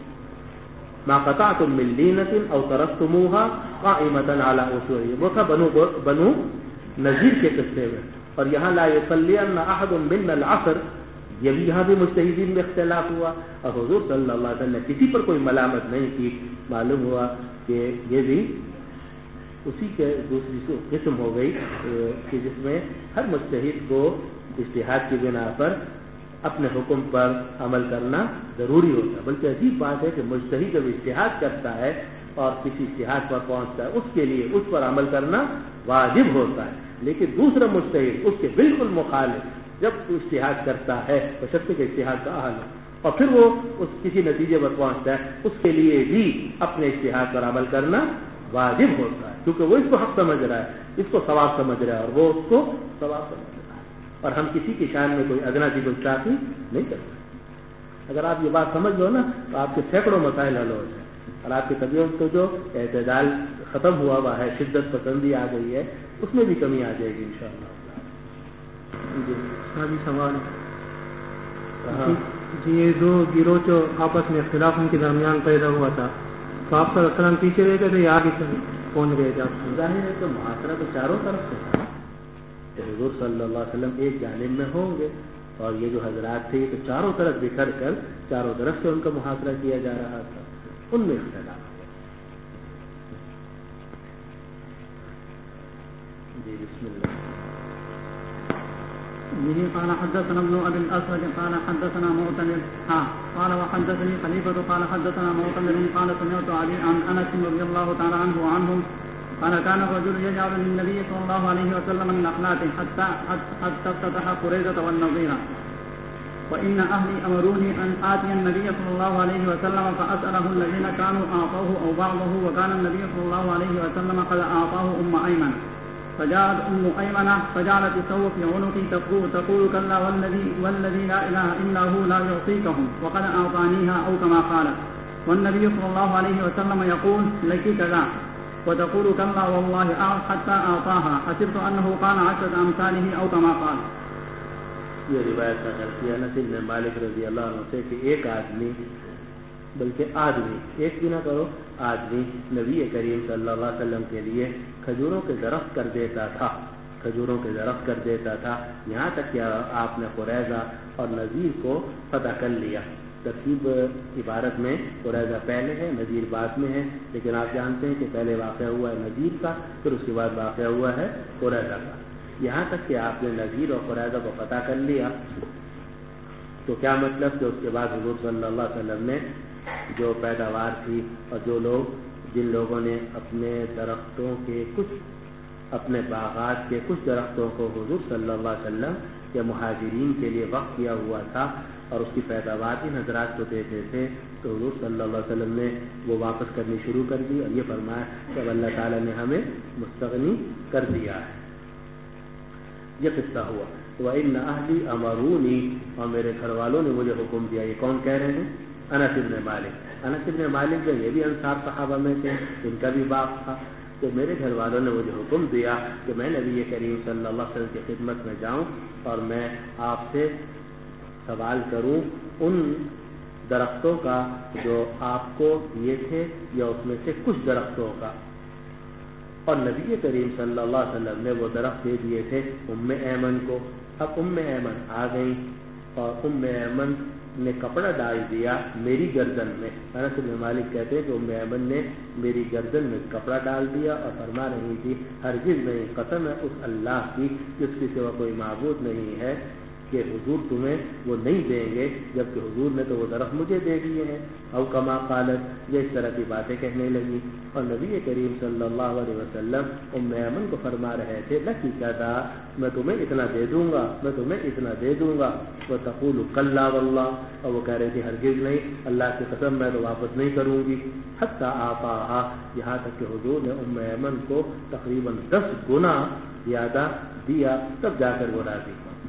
ما قطعتم من لینۃ او ترکتموها قائمۃ علی اصولها، وہ تھا بنو نذیر کے قصے میں. اور یہاں لا یصلین احد منا العصر، یہ بھی یہاں بھی مجتہدین میں اختلاف ہوا اور حضور صلی اللہ علیہ وسلم نے کسی پر کوئی ملامت نہیں کی. معلوم ہوا کہ یہ بھی اسی کے دوسری قسم ہو گئی کہ جس میں ہر مجتہد کو اجتہاد کی بنا پر اپنے حکم پر عمل کرنا ضروری ہوتا ہے. بلکہ عجیب بات ہے کہ مجتہد جب اجتہاد کرتا ہے اور کسی اجتہاد پر پہنچتا ہے اس کے لیے اس پر عمل کرنا واجب ہوتا ہے، لیکن دوسرا مجتہد اس کے بالکل مخالف جب اجتہاد کرتا ہے بشرط کہ اجتہاد کا حل ہے اور پھر وہ کسی نتیجے پر پہنچتا ہے اس کے لیے بھی اپنے اجتہاد پر عمل کرنا واجب ہوتا ہے، کیونکہ وہ اس کو حق سمجھ رہا ہے، اس کو ثواب سمجھ رہا ہے اور وہ اس کو ثواب سمجھ رہا ہے. اور ہم کسی کی شان میں کوئی ادنا سی گستاخی نہیں کرتے. اگر آپ یہ بات سمجھ لو نا تو آپ کے سینکڑوں مسائل حل ہو جائیں اور آپ کی طبیعت کو جو اعتدال ختم ہوا ہے، شدت پسندی آ گئی ہے، اس میں بھی کمی آ جائے گی انشاءاللہ. جی سوال جی، یہ 2 گروہ جو آپس میں اختلاف ان کے درمیان پیدا ہوا تھا تو آپ صلی اللہ علیہ وسلم پیچھے رہ گئے تھے یا آگے پہنچ گئے تھے؟ ظاہر ہے تو محاصرہ تو چاروں طرف سے تھا. حضور صلی اللہ علیہ وسلم ایک جانب میں ہوں گے اور یہ جو حضرات تھے یہ تو چاروں طرف بکھر کر چاروں طرف سے ان کا محاصرہ کیا جا رہا تھا، ان میں اختلاف ہے. جی بسم اللہ. به قال حدثنا ابن ابي الاسود قال حدثنا معتمر قال وحدثني خليفه قال حدثنا معتمر قال سمعت علي عن انس رضي الله تعالى عنه قال كان الرجل يجعل للنبي صلى الله عليه وسلم من أخلاقه حتى افتتح قريظة والنظير وإن أهلي أمروني أن آتي النبي صلى الله عليه وسلم فأسأله الذين كانوا أعطوه أو بعضه وكان النبي صلى الله عليه وسلم قد أعطاه أيمن فجاءت أيمنة فجعلت السوء في عنقي تقول كلا والذي لا إله إلا هو لا يعطيكهم وقد أعطانيها أو كما قال والنبي صلى الله عليه وسلم يقول لك كذا وتقول كلا والله حتى أعطاها حسبت أنه قال 10 أمثاله أو كما قال. یہ روایت نقل کی انس بن مالک رضی اللہ عنہ سے کہ ایک آدمی بلکہ آدمی ایک بھی نہ کرو آدمی نبی کریم صلی اللہ علیہ وسلم کے لیے کھجوروں کے درخت کر دیتا تھا یہاں تک کہ آپ نے قریظہ اور نذیر کو فتح کر لیا. ترتیب عبارت میں قریظہ پہلے ہے نذیر بعد میں ہے لیکن آپ جانتے ہیں کہ پہلے واقعہ ہوا ہے نذیر کا پھر اس کے بعد واقعہ ہوا ہے قریظہ کا. یہاں تک کہ آپ نے نذیر اور قریظہ کو فتح کر لیا تو کیا مطلب کہ اس کے بعد حضور صلی اللہ علیہ وسلم نے جو پیداوار تھی اور جن لوگوں نے اپنے درختوں کے اپنے باغات کے کچھ درختوں کو حضور صلی اللہ علیہ وسلم یا مہاجرین کے لیے وقف کیا ہوا تھا اور اس کی پیداوار ان حضرات کو دیتے تھے تو حضور صلی اللہ علیہ وسلم نے وہ واپس کرنی شروع کر دی اور یہ فرمایا کہ اب اللہ تعالیٰ نے ہمیں مستغنی کر دیا ہے. یہ قصہ ہوا. وَإِنَّ أَهْلِي أَمَرُونِي اور میرے گھر والوں نے مجھے حکم دیا. یہ کون کہہ رہے ہیں؟ انس بن مالک جو یہ بھی انصار صحابہ میں تھے ان کا بھی باپ تھا. تو میرے گھر والوں نے مجھے حکم دیا کہ میں نبی کریم صلی اللہ علیہ وسلم کی خدمت میں جاؤں اور میں آپ سے سوال کروں ان درختوں کا جو آپ کو دیے تھے یا اس میں سے کچھ درختوں کا. اور نبی کریم صلی اللہ علیہ وسلم نے وہ درخت دے دیے تھے ام ایمن کو. اب ام ایمن آ گئی اور ام ایمن نے کپڑا ڈال دیا میری گردن میں. انس بن مالک کہتے ہیں کہ ام ایمن نے میری گردن میں کپڑا ڈال دیا اور فرما رہی تھی ہرگز نہیں قسم ہے اس اللہ کی جس کے سوا کوئی معبود نہیں ہے کہ حضور تمہیں وہ نہیں دیں گے جبکہ حضور نے تو وہ درخت مجھے دے دیے ہیں. او کما قالت یہ اس طرح کی باتیں کہنے لگی اور نبی کریم صلی اللہ علیہ وسلم ام ایمن کو فرما رہے تھے لکی کہتا میں تمہیں اتنا دے دوں گا وہ تقول کلا واللہ اور وہ کہہ رہے تھے ہرگز نہیں اللہ کی قسم میں تو واپس نہیں کروں گی. حتی آفاہا یہاں تک کہ حضور نے ام ایمن کو تقریباً 10 گنا زیادہ دیا تب جا کر وہ راضی.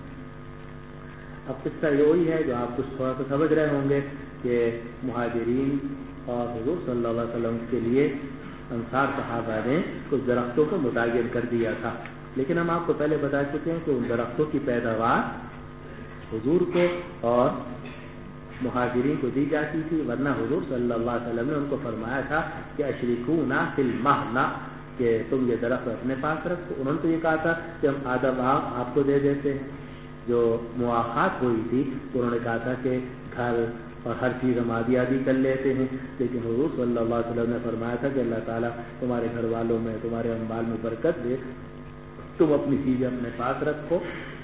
اب قصہ یہ وہی ہے جو آپ کچھ تھوڑا سا سمجھ رہے ہوں گے کہ مہاجرین اور حضور صلی اللہ علیہ وسلم کے لیے انصار صحابہ نے کچھ درختوں کو متعین کر دیا تھا. لیکن ہم آپ کو پہلے بتا چکے ہیں کہ ان درختوں کی پیداوار حضور کو اور مہاجرین کو دی جاتی تھی ورنہ حضور صلی اللہ علیہ وسلم نے ان کو فرمایا تھا کہ اشرکونا فی المہنہ کہ تم یہ درخت اپنے پاس رکھو. انہوں نے تو یہ کہا تھا کہ ہم آدھا باغ آپ کو دے دیتے ہیں. جو مواخات ہوئی تھی تو انہوں نے کہا تھا کہ گھر اور ہر چیز ہم آدھی کر لیتے ہیں لیکن حضور صلی اللہ علیہ وسلم نے فرمایا تھا کہ اللہ تعالیٰ تمہارے گھر والوں میں تمہارے اموال میں برکت دے تم اپنی چیزیں اپنے پاس رکھو.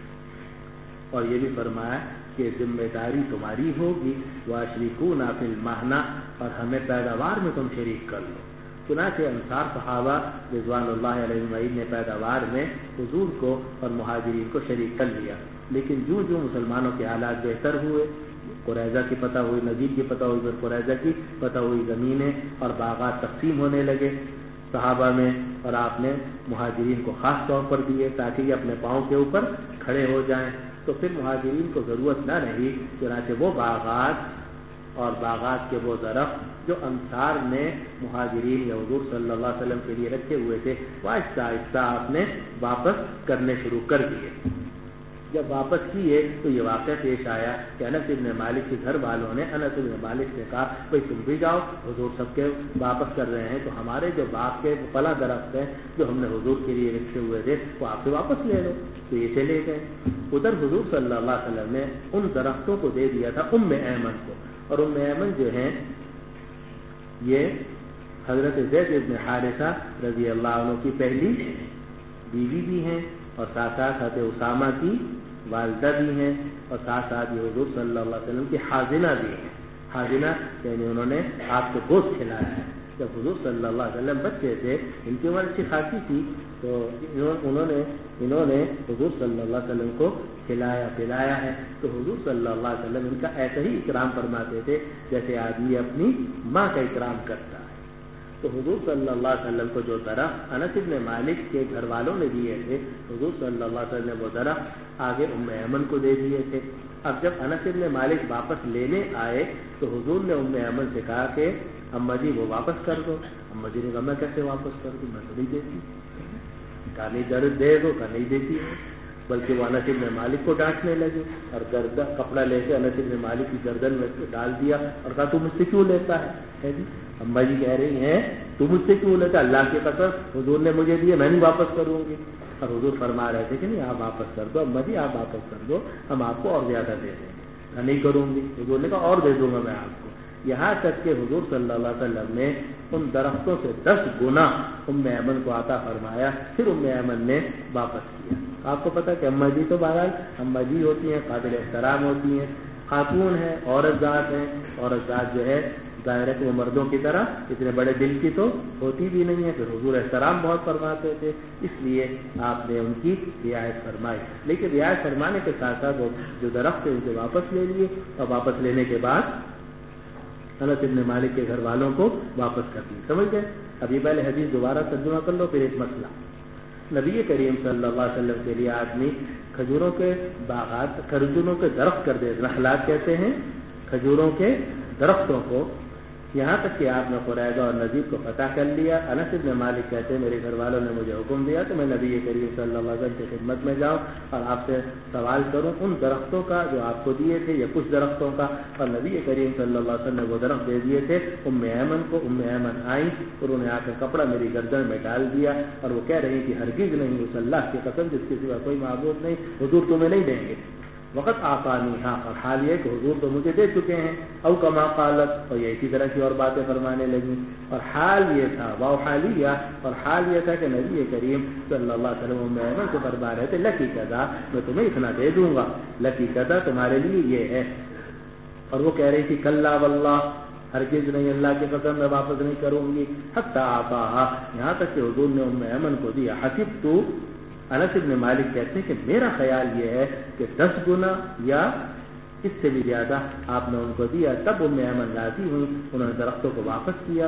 اور یہ بھی فرمایا کہ ذمہ داری تمہاری ہوگی واشرکونا فی المہنہ اور ہمیں پیداوار میں تم شریک کر لو. چنانچہ انصار صحابہ رضوان اللہ علیہ اجمعین نے پیداوار میں حضور کو اور مہاجرین کو شریک کر لیا. لیکن جو مسلمانوں کے حالات بہتر ہوئے قریظہ کی فتح ہوئی نذیر کی فتح ہوئی پھر قریظہ کی فتح ہوئی زمینیں اور باغات تقسیم ہونے لگے صحابہ میں اور آپ نے مہاجرین کو خاص طور پر دیے تاکہ یہ اپنے پاؤں کے اوپر کھڑے ہو جائیں. تو پھر مہاجرین کو ضرورت نہ رہی چنانچہ وہ باغات اور باغات کے وہ درخت جو انصار نے مہاجرین یا حضور صلی اللہ علیہ وسلم کے لیے رکھے ہوئے تھے وہ آہستہ آہستہ آپ نے واپس کرنے شروع کر دیے. جب واپس کیے تو یہ واقعہ پیش آیا کہ انس بن مالک کے گھر والوں نے انس بن مالک سے کہا بھائی تم بھی جاؤ حضور سب کے واپس کر رہے ہیں تو ہمارے جو باغ کے پلا درخت ہیں جو ہم نے حضور کے لیے رکھے ہوئے تھے وہ آپ سے واپس لے لو. تو یہ چلے گئے. ادھر حضور صلی اللہ علیہ وسلم نے ان درختوں کو دے دیا تھا ام ایمن کو. اور ام ایمن جو ہیں یہ حضرت زید بن حارثہ رضی اللہ عنہ کی پہلی بیوی بھی ہیں اور ساتھ ساتھ حضرت اسامہ کی والدہ بھی ہیں اور ساتھ ساتھ یہ حضور صلی اللہ علیہ وسلم کی حاضنہ بھی ہیں. حاضنہ یعنی انہوں نے آپ کو گوشت کھلایا ہے جب حضور صلی اللہ علیہ وسلم بچے تھے، ان کی عمر اچھی خاصی تھی، تو انہوں نے حضور صلی اللہ علیہ وسلم کو کھلایا پلایا ہے، تو حضور صلی اللہ علیہ وسلم ان کا ایسا ہی اکرام فرماتے تھے جیسے آدمی اپنی ماں کا اکرام کرتا ہے۔ تو حضور صلی اللہ علیہ وسلم کو جو درخت انس بن مالک کے گھر والوں نے دیے تھے، حضور صلی اللہ علیہ وسلم نے وہ درخت آگے ام ایمن کو دے دیے تھے۔ اب جب انس بن مالک واپس لینے آئے تو حضور نے ام ایمن سے کہا کہ اماں جی وہ واپس کر دو۔ اماں جی نے کہا میں کیسے واپس کر دوں، میں تو نہیں دیتی، کہا نہیں درد دے دو، کہا نہیں دیتی ہے، بلکہ وہ انس بن مالک کو ڈانٹنے لگے اور گردن کپڑا لے کے انس بن مالک کی گردن میں ڈال دیا اور کہا تو مجھ سے کیوں لیتا ہے جی؟ اماں جی کہہ رہی ہیں تو مجھ سے کیوں لیتا، اللہ کی قسم حضور نے مجھے دیے، میں نہیں واپس کروں گی۔ اور حضور فرما رہے تھے کہ نہیں آپ واپس کر دو، اماں جی آپ واپس کر دو، ہم آپ کو اور زیادہ دے دیں گے۔ میں نہیں کروں گی، حضور نے کہا اور دے دوں گا میں آپ کو، یہاں تک کہ حضور صلی اللہ علیہ وسلم نے ان درختوں سے 10 گنا ام ایمن کو عطا فرمایا، پھر ام ایمن نے واپس کیا۔ آپ کو پتا کہ اماں جی تو بہرحال اماں جی ہوتی ہیں، قابل احترام ہوتی ہیں، خاتون ہیں، عورت ذات ہیں، عورت ذات جو ہے ظاہر ہے کہ وہ مردوں کی طرح اتنے بڑے دل کی تو ہوتی بھی نہیں ہے، پھر حضور احترام بہت فرماتے تھے، اس لیے آپ نے ان کی رعایت فرمائی۔ لیکن رعایت فرمانے کے ساتھ ساتھ وہ جو درخت ان سے واپس لے لیے اور واپس لینے کے بعد انس بن مالک کے گھر والوں کو واپس کر دی۔ سمجھ گئے؟ ابھی پہلے حدیث دوبارہ ترجمہ کر لو، پھر ایک مسئلہ۔ نبی کریم صلی اللہ علیہ وسلم کے لیے آدمی کھجوروں کے باغات، کھجوروں کے درخت کر دے، نخلات کہتے ہیں کھجوروں کے درختوں کو، یہاں تک کہ آپ نے قریظہ اور نذیر کو فتح کر لیا۔ انس بن مالک کہتے ہیں میرے گھر والوں نے مجھے حکم دیا کہ میں نبی کریم صلی اللہ علیہ وسلم کی خدمت میں جاؤں اور آپ سے سوال کروں ان درختوں کا جو آپ کو دیے تھے یا کچھ درختوں کا، اور نبی کریم صلی اللہ علیہ وسلم نے وہ درخت دے دیے تھے ام ایمن کو۔ ام ایمن آئیں، انہوں نے آ کر کپڑا میری گردن میں ڈال دیا اور وہ کہہ رہی کہ ہرگز نہیں، اس اللہ کی قسم جس کے سوا کوئی معبود نہیں، حضور تمہیں نہیں دیں گے۔ وقت آقانی، ہاں، اور حال یہ کہ حضور تو مجھے دے چکے ہیں، او کما قالت، اور یہ اسی طرح کی اور باتیں فرمانے لگی۔ اور حال یہ تھا، واو حالیہ، اور حال یہ تھا کہ نبی کریم صلی اللہ علیہ وسلم ام ایمن کو فرما رہے تھے لکی کذا، میں تمہیں اتنا دے دوں گا، لکی کذا تمہارے لیے یہ ہے۔ اور وہ کہہ رہی تھی کلا واللہ، ہرگز نہیں، اللہ کی قسم میں واپس نہیں کروں گی، حتی آتاہا، یہاں تک کہ حضور نے ام ایمن کو دیا۔ حسبت، انس بن مالک کہتے ہیں کہ میرا خیال یہ ہے کہ 10 گنا یا اس سے بھی زیادہ آپ نے ان کو دیا۔ تب ام ایمن راضی ہوئی، انہوں نے درختوں کو واپس کیا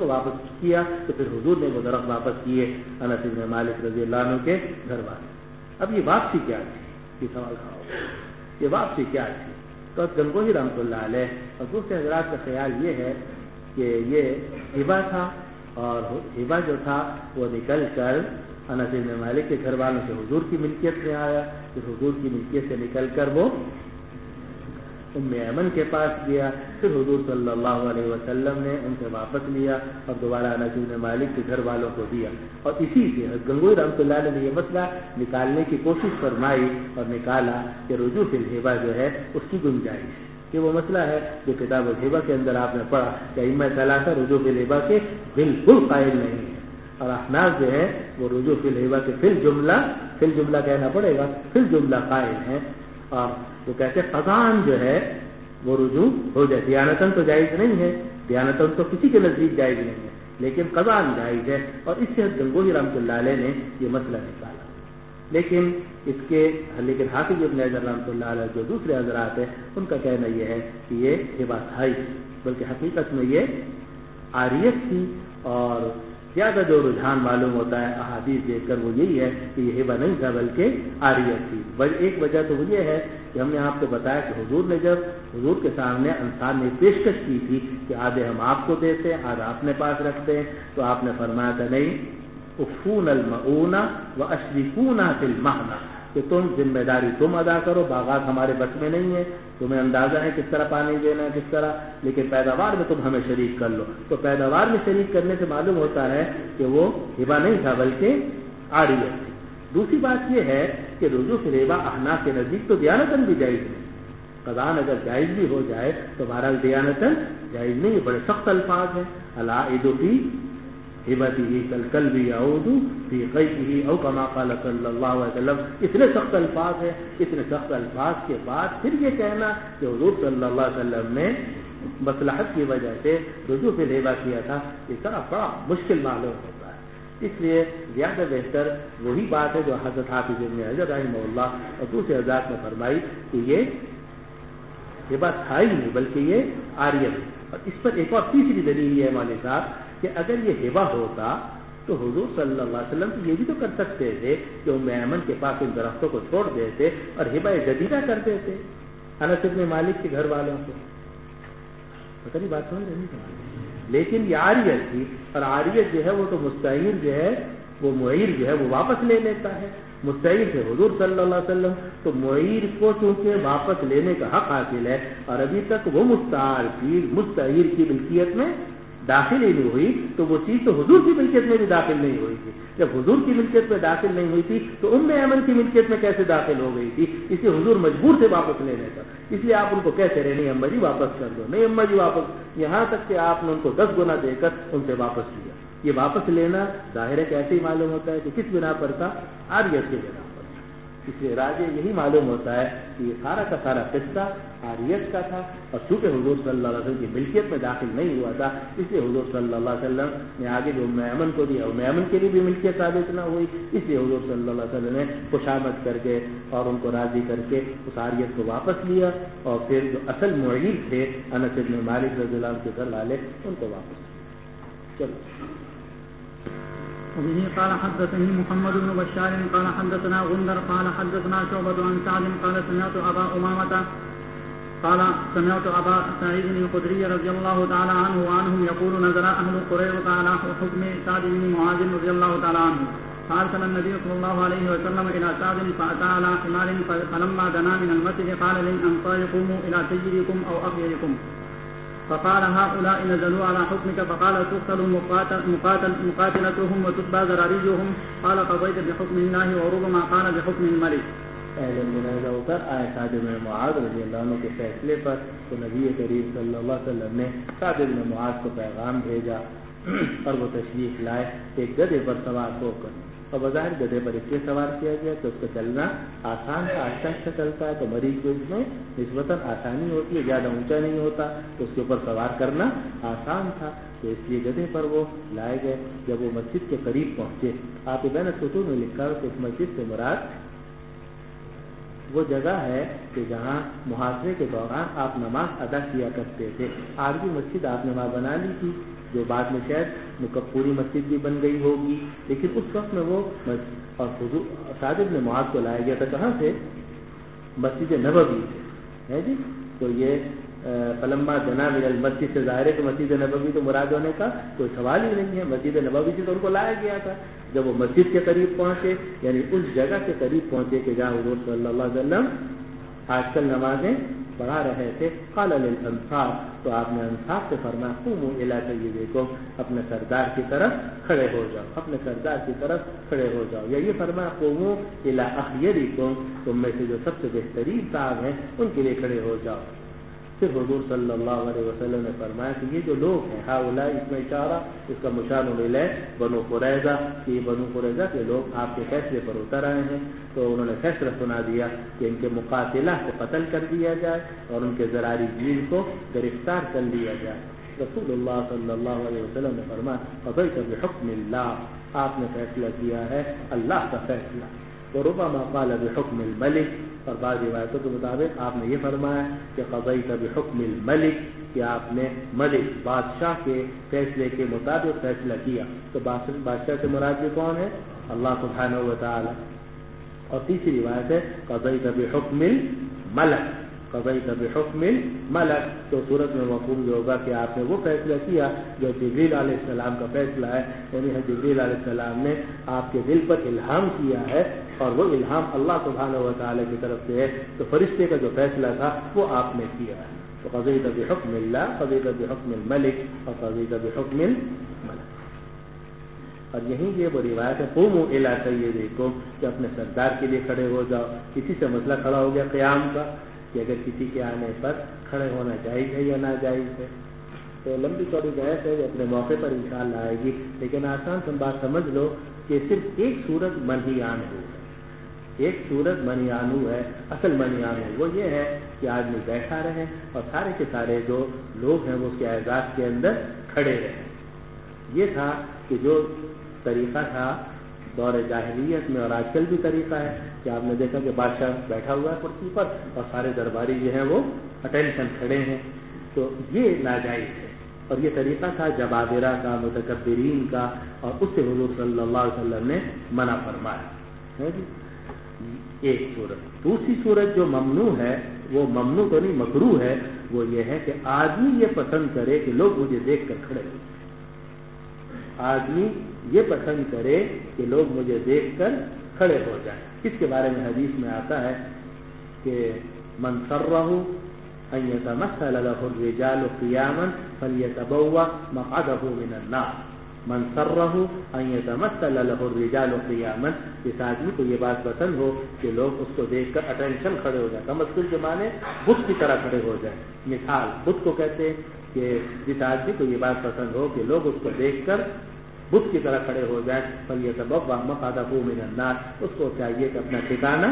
تو پھر حضور نے وہ درخت واپس کیے انس بن مالک رضی اللہ عنہ کے گھر والے۔ اب یہ واپسی کیا تھی، یہ سوال کھاؤ، یہ واپسی کیا تھی؟ تو گنگوہی رحمۃ اللہ علیہ اور دوسرے حضرات کا خیال یہ ہے کہ یہ ہبہ تھا، اور ہبہ جو تھا وہ نکل کر انس بن مالک کے گھر والوں سے حضور کی ملکیت میں آیا، پھر حضور کی ملکیت سے نکل کر وہ ام ایمن کے پاس گیا، پھر حضور صلی اللہ علیہ وسلم نے ان سے واپس لیا اور دوبارہ انس بن مالک کے گھر والوں کو دیا۔ اور اسی سے گنگوئی رحمۃ اللہ علیہ نے یہ مسئلہ نکالنے کی کوشش فرمائی اور نکالا کہ رجوع فی الہبہ جو ہے اس کی گنجائش ہے، کہ وہ مسئلہ ہے جو کتاب الہبہ کے اندر آپ نے پڑھا کہ ائمہ ثلاثہ رجوع فی الہبہ کے بالکل قائل نہیں ہے، اور احناف جو ہے وہ رجوع فی الہبہ کے فی الجملہ کہنا پڑے گا، فی الجملہ قائل ہیں، اور وہ کہتے ہیں قضاً جو ہے وہ رجوع ہو جائے، دیانتاً تو جائز نہیں ہے، دیانتاً تو کسی کے نزدیک جائز نہیں ہے، لیکن قضاً جائز ہے، اور اس سے گنگوہی رحمۃ اللہ علیہ نے یہ مسئلہ نکالا۔ لیکن حافظ ابن حجر رحمۃ اللہ علیہ جو دوسرے حضرات ہیں ان کا کہنا یہ ہے کہ یہ ہبہ تھا ہی، بلکہ حقیقت میں یہ عاریت تھی، اور زیادہ جو رجحان معلوم ہوتا ہے احادیث دیکھ کر وہ یہی ہے کہ یہ ہبہ نہیں تھا بلکہ عاریت تھی۔ ایک وجہ تو وہ یہ ہے کہ ہم نے آپ کو بتایا کہ جب حضور کے سامنے انصار نے پیشکش کی تھی کہ آدھے ہم آپ کو دیتے ہیں آدھا اپنے پاس رکھتے ہیں، تو آپ نے فرمایا تھا نہیں، افون المعونہ واشرکونا فی المحنہ، کہ تم ذمہ داری تم ادا کرو، باغات ہمارے بس میں نہیں ہے، تمہیں اندازہ ہے کس طرح پانی دینا ہے کس طرح، لیکن پیداوار میں تم ہمیں شریک کر لو۔ تو پیداوار میں شریک کرنے سے معلوم ہوتا ہے کہ وہ ہبہ نہیں تھا بلکہ عاریت تھی۔ دوسری بات یہ ہے کہ رجوع فی الہبہ احناف کے نزدیک تو دیانتاً بھی جائز نہیں، قضاً اگر جائز بھی ہو جائے تو بہرحال دیانتاً جائز نہیں، بڑے سخت الفاظ ہیں، العائد فی ہبتہ کالکلب یعود فی قیئہ او کما قال صلی اللہ علیہ وسلم، اتنے سخت الفاظ ہیں، اتنے سخت الفاظ کے بعد پھر یہ کہنا کہ حضور صلی اللہ علیہ وسلم نے مصلحت کی وجہ سے رجوع فی الہبہ کیا تھا، اس طرح بڑا مشکل معلوم ہوتا ہے۔ اس لیے زیادہ بہتر وہی بات ہے جو حضرت حافظ ابن حجر رحمہ اللہ اور دوسرے حضرات نے فرمائی کہ یہ ہبہ تھا ہی نہیں بلکہ یہ عاریت ہے۔ اور اس پر ایک اور تیسری دلیل یہ ہے مولوی صاحب کہ اگر یہ ہبہ ہوتا تو حضور صلی اللہ علیہ وسلم یہ بھی تو کر سکتے تھے کہ ام ایمن کے پاس ان درختوں کو چھوڑ دیتے اور ہبہ جدیدہ کر دیتے انس بن مالک کے گھر والوں کو۔ پتہ نہیں بات سمجھ رہے ہیں؟ لیکن یہ عاریت تھی، اور عاریت جو ہے وہ تو مستعیر جو ہے وہ معیر جو ہے وہ واپس لے لیتا ہے۔ مستعیر سے حضور صلی اللہ علیہ وسلم، تو معیر کو چونکہ واپس لینے کا حق حاصل ہے، اور ابھی تک وہ مستعار چیز مستعیر کی ملکیت میں داخل ہی نہیں ہوئی، تو وہ چیز تو حضور کی ملکیت میں بھی داخل نہیں ہوئی تھی۔ جب حضور کی ملکیت میں داخل نہیں ہوئی تھی تو ام ایمن کی ملکیت میں کیسے داخل ہو گئی تھی؟ اس لیے حضور مجبور تھے واپس لینے کا۔ اس لیے آپ ان کو کہتے رہے نہیں اماں جی واپس کر دو، نہیں اماں جی واپس، یہاں تک کہ آپ نے ان کو 10 گنا دے کر ان سے واپس لیا۔ یہ واپس لینا ظاہر ہے کہ ایسے ہی معلوم ہوتا ہے کہ کس بنا پر تھا؟ عاریت کی بنا پر۔ اس لیے راجے یہی معلوم ہوتا ہے کہ یہ سارا کا سارا قصہ عاریت کا تھا، اور چونکہ حضور صلی اللہ علیہ وسلم کی ملکیت میں داخل نہیں ہوا تھا، اس لیے حضور صلی اللہ علیہ وسلم نے آگے جو ام ایمن کو دیا، ام ایمن کے لیے بھی ملکیت ثابت نہ ہوئی، اس لیے حضور صلی اللہ علیہ وسلم نے خوشامد کر کے اور ان کو راضی کر کے اس عاریت کو واپس لیا، اور پھر جو اصل معیر تھے انس بن مالک رضی اللہ عنہ کے گھر والے ان کو واپس لیا۔ چلو وبه قال حدثني محمد بن بشار قال حدثنا غندر قال حدثنا شعبة عن سعد قال سمعت أبا أمامة قال سمعت أبا سعيد الخدري رضي الله تعالى عنه وعنهم يقول نزل أهل قريظة على حكم سعد بن معاذ رضي الله تعالى عنه فأرسل النبي صلى الله عليه وسلم إلى سعد فأتى على حمار فلما دنا من المسجد قال للأنصار قوموا إلى سيدكم أو أخيكم فقال هؤلاء نزلوا على حكمك فقال تقتل مقاتلتهم وتتبع ذراريهم قال قضيت بحكم الله وربما قال بحكم الملك۔ پہلے منازع اتر آئے سعد بن معاذ رضی اللہ عنہ کے فیصلے پر، تو نبی کریم صلی اللہ علیہ وسلم نے سعد بن معاذ کو پیغام بھیجا اور وہ تشریف لائے ایک گدھے پر سوار ہو کر، اور بظاہر گدھے پر اس لیے سوار کیا گیا کہ اس کا چلنا آسان تھا، آہستہ آہستہ چلتا ہے تو مریض کو اس میں نسبتاً آسانی ہوتی ہے، زیادہ اونچا نہیں ہوتا تو اس کے اوپر سوار کرنا آسان تھا، تو اس لیے گدھے پر وہ لائے گئے۔ جب وہ مسجد کے قریب پہنچے، آپ بین السطور میں لکھا ہے کہ اس مسجد سے مراد وہ جگہ ہے کہ جہاں محاصرے کے دوران آپ نماز ادا کیا کرتے تھے۔ آج بھی مسجد آپ نے وہاں بنا لی تھی، جو بعد میں شاید پوری مسجد بھی بن گئی ہوگی، لیکن اس وقت میں وہ اور سعد بن معاذ کو لایا گیا تھا کہاں سے؟ مسجد نبوی سے ہے جی۔ تو یہ فلما دنا من المسجد سے ظاہر ہے کہ مسجد نبوی تو مراد ہونے کا کوئی سوال ہی نہیں ہے، مسجد نبوی سے تو ان کو لایا گیا تھا۔ جب وہ مسجد کے قریب پہنچے، یعنی اس جگہ کے قریب پہنچے کہ جہاں حضور صلی اللہ علیہ وسلم آج کل نمازیں پڑھا رہے تھے، قال للانصار، تو آپ نے انصار سے فرمایا قوموا الی سیدکم، اپنے سردار کی طرف کھڑے ہو جاؤ، اپنے سردار کی طرف کھڑے ہو جاؤ، یا یہ فرمایا قوموا الی اخیرکم، تم میں سے جو سب سے بہترین صاحب ہیں ان کے لیے کھڑے ہو جاؤ۔ پھر حضور صلی اللہ علیہ وسلم نے فرمایا کہ یہ جو لوگ ہیں ہؤلاء، اس میں اشارہ اس کا مشار الیہ بنو قریظہ، یہ بنو قریظہ کے لوگ آپ کے فیصلے پر اتر آئے ہیں، تو انہوں نے فیصلہ سنا دیا کہ ان کے مقاتلہ کو قتل کر دیا جائے اور ان کے ذراری گیر کو گرفتار کر لیا جائے۔ رسول اللہ صلی اللہ علیہ وسلم نے فرمایا قضیت بحکم اللہ، آپ نے فیصلہ کیا ہے اللہ کا فیصلہ، وربما قال بحکم الملک، اور بعض روایتوں کے مطابق آپ نے یہ فرمایا کہ قضیت بحکم الملک، کہ آپ نے ملک بادشاہ کے فیصلے کے مطابق فیصلہ کیا۔ تو بادشاہ سے مراد بھی کون ہے؟ اللہ سبحانہ و تعالی۔ اور تیسری روایت ہے قضیت بحکم الملک، قضیت بحکم الملک، تو صورت میں مفہوم یہ ہوگا کہ آپ نے وہ فیصلہ کیا جو جبریل علیہ السلام کا فیصلہ ہے، یعنی جبریل علیہ السلام نے آپ کے دل پر الہام کیا ہے، اور وہ الہام اللہ سبحانہ و تعالی کی طرف سے ہے، تو فرشتے کا جو فیصلہ تھا وہ آپ نے کیا ہے۔ تو قضیت بحکم اللہ، قضیت بحکم الملک، اور قضیت بحکم الملک۔ اور یہیں یہ وہ روایت ہے قوموا الی سیدکم، کہ اپنے سردار کے لیے کھڑے ہو جاؤ۔ اسی سے مسئلہ کھڑا ہو گیا قیام کا، کہ اگر کسی کے آنے پر کھڑے ہونا جائز ہے یا ناجائز ہے۔ تو لمبی چوڑی بحث ہے جو اپنے موقع پر انشاءاللہ آئے گی، لیکن آسان سے بات سمجھ لو کہ صرف ایک صورت منہی عن ہو، ایک صورت منیانو ہے، اصل منیانو وہ یہ ہے کہ آدمی بیٹھا رہے اور سارے کے سارے جو لوگ ہیں وہ اس کے اعزاز کے اندر کھڑے رہے۔ یہ تھا کہ جو طریقہ تھا دور جاہلیت میں، اور آج کل بھی طریقہ ہے کہ آپ نے دیکھا کہ بادشاہ بیٹھا ہوا ہے کرسی پر اور سارے درباری جو ہیں وہ اٹینشن کھڑے ہیں، تو یہ ناجائز ہے۔ اور یہ طریقہ تھا جبابرہ کا، متکبرین کا، اور اس سے حضور صلی اللہ علیہ وسلم نے منع فرمایا ہے جی۔ ایک صورت۔ دوسری صورت جو ممنوع ہے، وہ ممنوع تو نہیں مکروہ ہے، وہ یہ ہے کہ آدمی یہ پسند کرے کہ لوگ مجھے دیکھ کر کھڑے ہو، آدمی یہ پسند کرے کہ لوگ مجھے دیکھ کر کھڑے ہو جائیں۔ اس کے بارے میں حدیث میں آتا ہے کہ من سرہ ان یتمثل له الرجال قیاما فلیتبوأ مقعده من النار، من سرہ ان یتمثل له الرجال قیاما، جس آدمی کو یہ بات پسند ہو کہ لوگ اس کو دیکھ کر اٹینشن کھڑے ہو جائیں، تمثل کے معنی بت کی طرح کھڑے ہو جائیں۔ مثال بت کو کہتے ہیں کہ جس آدمی کو یہ بات پسند ہو کہ لوگ اس کو دیکھ کر بت کی طرح کھڑے ہو جائیں، فلیتبوأ مقعده من النار، اس کو چاہیے کہ اپنا ٹھکانہ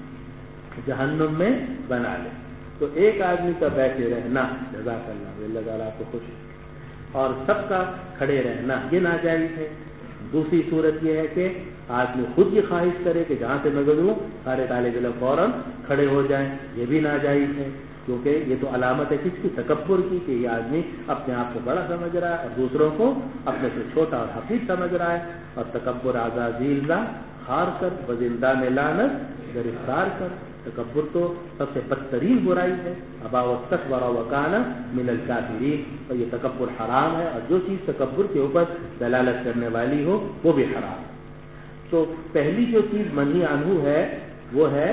جہنم میں بنا لے۔ تو ایک آدمی کا بیٹھے رہنا، جزاک اللہ تعالیٰ آپ کو خوش، اور سب کا کھڑے رہنا یہ ناجائز ہے۔ دوسری صورت یہ ہے کہ آدمی خود یہ خواہش کرے کہ جہاں سے میں گزروں سارے طالب علم فوراً کھڑے ہو جائیں، یہ بھی ناجائز ہے، کیونکہ یہ تو علامت ہے کس کی؟ تکبر کی، کہ یہ آدمی اپنے آپ کو بڑا سمجھ رہا ہے اور دوسروں کو اپنے سے چھوٹا اور حقیر سمجھ رہا ہے۔ اور تکبر عزازیل را خار کر بزندان لعنت گرفتار کر، تکبر تو سب سے بدترین برائی ہے۔ ابا واستکبر وکان من الکافرین، اور یہ تکبر حرام ہے، اور جو چیز تکبر کے اوپر دلالت کرنے والی ہو وہ بھی حرام ہے۔ تو پہلی جو چیز منہی عنہ ہے وہ ہے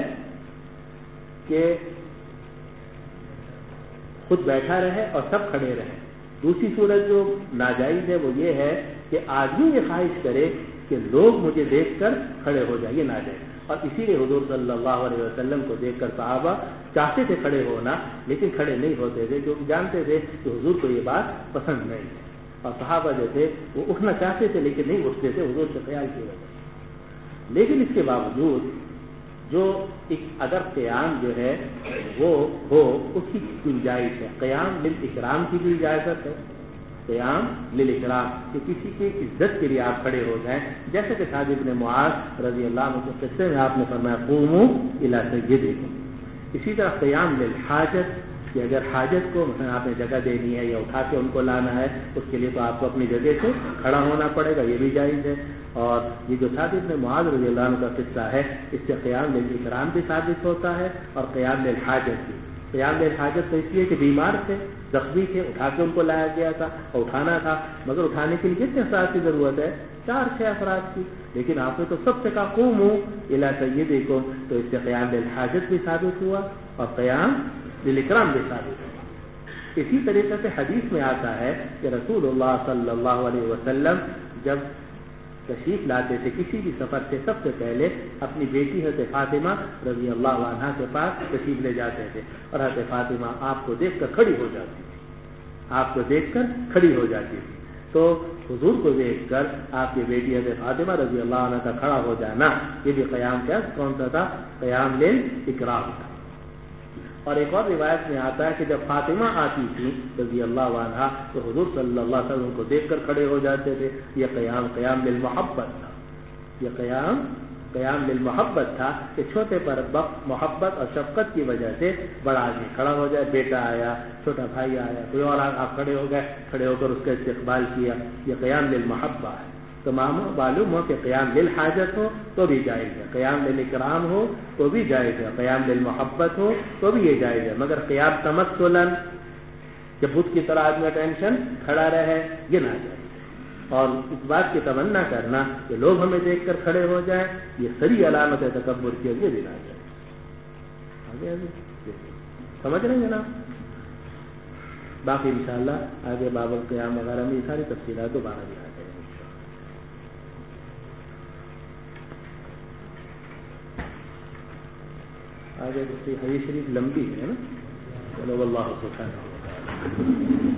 کہ خود بیٹھا رہے اور سب کھڑے رہیں۔ دوسری صورت جو ناجائز ہے وہ یہ ہے کہ آدمی یہ خواہش کرے کہ لوگ مجھے دیکھ کر کھڑے ہو جائیں، یہ ناجائز۔ اور اسی لیے حضور صلی اللہ علیہ وسلم کو دیکھ کر صحابہ چاہتے تھے کھڑے ہونا، لیکن کھڑے نہیں ہوتے تھے، کیونکہ جانتے تھے کہ حضور کو یہ بات پسند نہیں ہے۔ اور صحابہ جو تھے وہ اٹھنا چاہتے تھے لیکن نہیں اٹھتے تھے حضور کے خیال کی وجہ سے۔ لیکن اس کے باوجود جو ایک اگر قیام جو ہے وہ ہو، اس کی گنجائش ہے۔ قیام للاکرام کی بھی اجازت ہے، قیام للاکرام، کہ کسی کی عزت کے لیے آپ کھڑے ہو جائیں، جیسے کہ سعد بن معاذ رضی اللہ عنہ کے قصے میں آپ نے فرمایا قوموا الی سیدکم۔ اسی طرح قیام للحاجت، کہ اگر حاجت کو مثلا آپ نے جگہ دینی ہے یا اٹھا کے ان کو لانا ہے، اس کے لیے تو آپ کو اپنی جگہ سے کھڑا ہونا پڑے گا، یہ بھی جائز ہے۔ اور یہ جو سعد بن معاذ رضی اللہ عنہ کا قصہ ہے، اس سے قیام للاکرام بھی ثابت ہوتا ہے اور قیام للحاجت بھی۔ قیام للحاجت تو اس لیے کہ بیمار تھے، زخمی تھے، اٹھا کے ان کو لایا گیا تھا اور اٹھانا تھا، مگر اٹھانے کے لیے کتنے افراد کی ضرورت ہے؟ 4-6 افراد کی، لیکن آپ نے تو سب سے کہا قوموا الی سیدکم، تو اس سے قیام للحاجت بھی ثابت ہوا اور قیام للاکرام بھی ثابت ہوا۔ اسی طریقے سے حدیث میں آتا ہے کہ رسول اللہ صلی اللہ علیہ وسلم جب تشریف لاتے تھے کسی بھی سفر سے، سب سے پہلے اپنی بیٹی حضرت فاطمہ رضی اللہ عنہا کے پاس تشریف لے جاتے تھے، اور حضرت فاطمہ آپ کو دیکھ کر کھڑی ہو جاتی تھی، آپ کو دیکھ کر کھڑی ہو جاتی تھی۔ تو حضور کو دیکھ کر آپ کی بیٹی حضرت فاطمہ رضی اللہ عنہ کا کھڑا ہو جانا، یہ بھی قیام کیا کون سا تھا؟ قیام للاکرام تھا۔ اور ایک اور روایت میں آتا ہے کہ جب فاطمہ آتی تھی رضی اللہ عنہا تو حضور صلی اللہ علیہ وسلم کو دیکھ کر کھڑے ہو جاتے تھے۔ یہ قیام للمحبت تھا، یہ قیام للمحبت تھا کہ چھوٹے پر وقت محبت اور شفقت کی وجہ سے بڑا آدمی کھڑا ہو جائے، بیٹا آیا، چھوٹا بھائی آیا، کوئی اور آپ کھڑے ہو گئے، کھڑے ہو کر اس کا استقبال کیا، یہ قیام للمحبہ ہے۔ تو معلوم ہو کہ قیام للحاجت ہو تو بھی جائز ہے، قیام للاکرام ہو تو بھی جائز ہے، قیام للمحبت ہو تو بھی یہ جائز ہے، مگر قیام تمثلا کہ بت کی طرح آدمی اٹینشن کھڑا رہے، یہ نہ جائز۔ اور اس بات کی تمنا کرنا کہ لوگ ہمیں دیکھ کر کھڑے ہو جائیں، یہ سری علامت ہے تکبر کی، یہ بھی نہ جائے۔ آگے سمجھ رہے ہیں نا؟ باقی انشاءاللہ آگے باب القیام وغیرہ میں یہ ساری تفصیلات دوبارہ بھی آ جائیں گے۔ آگے حدیث شریف لمبی ہے نا، چلو واللہ سبحانہ و تعالی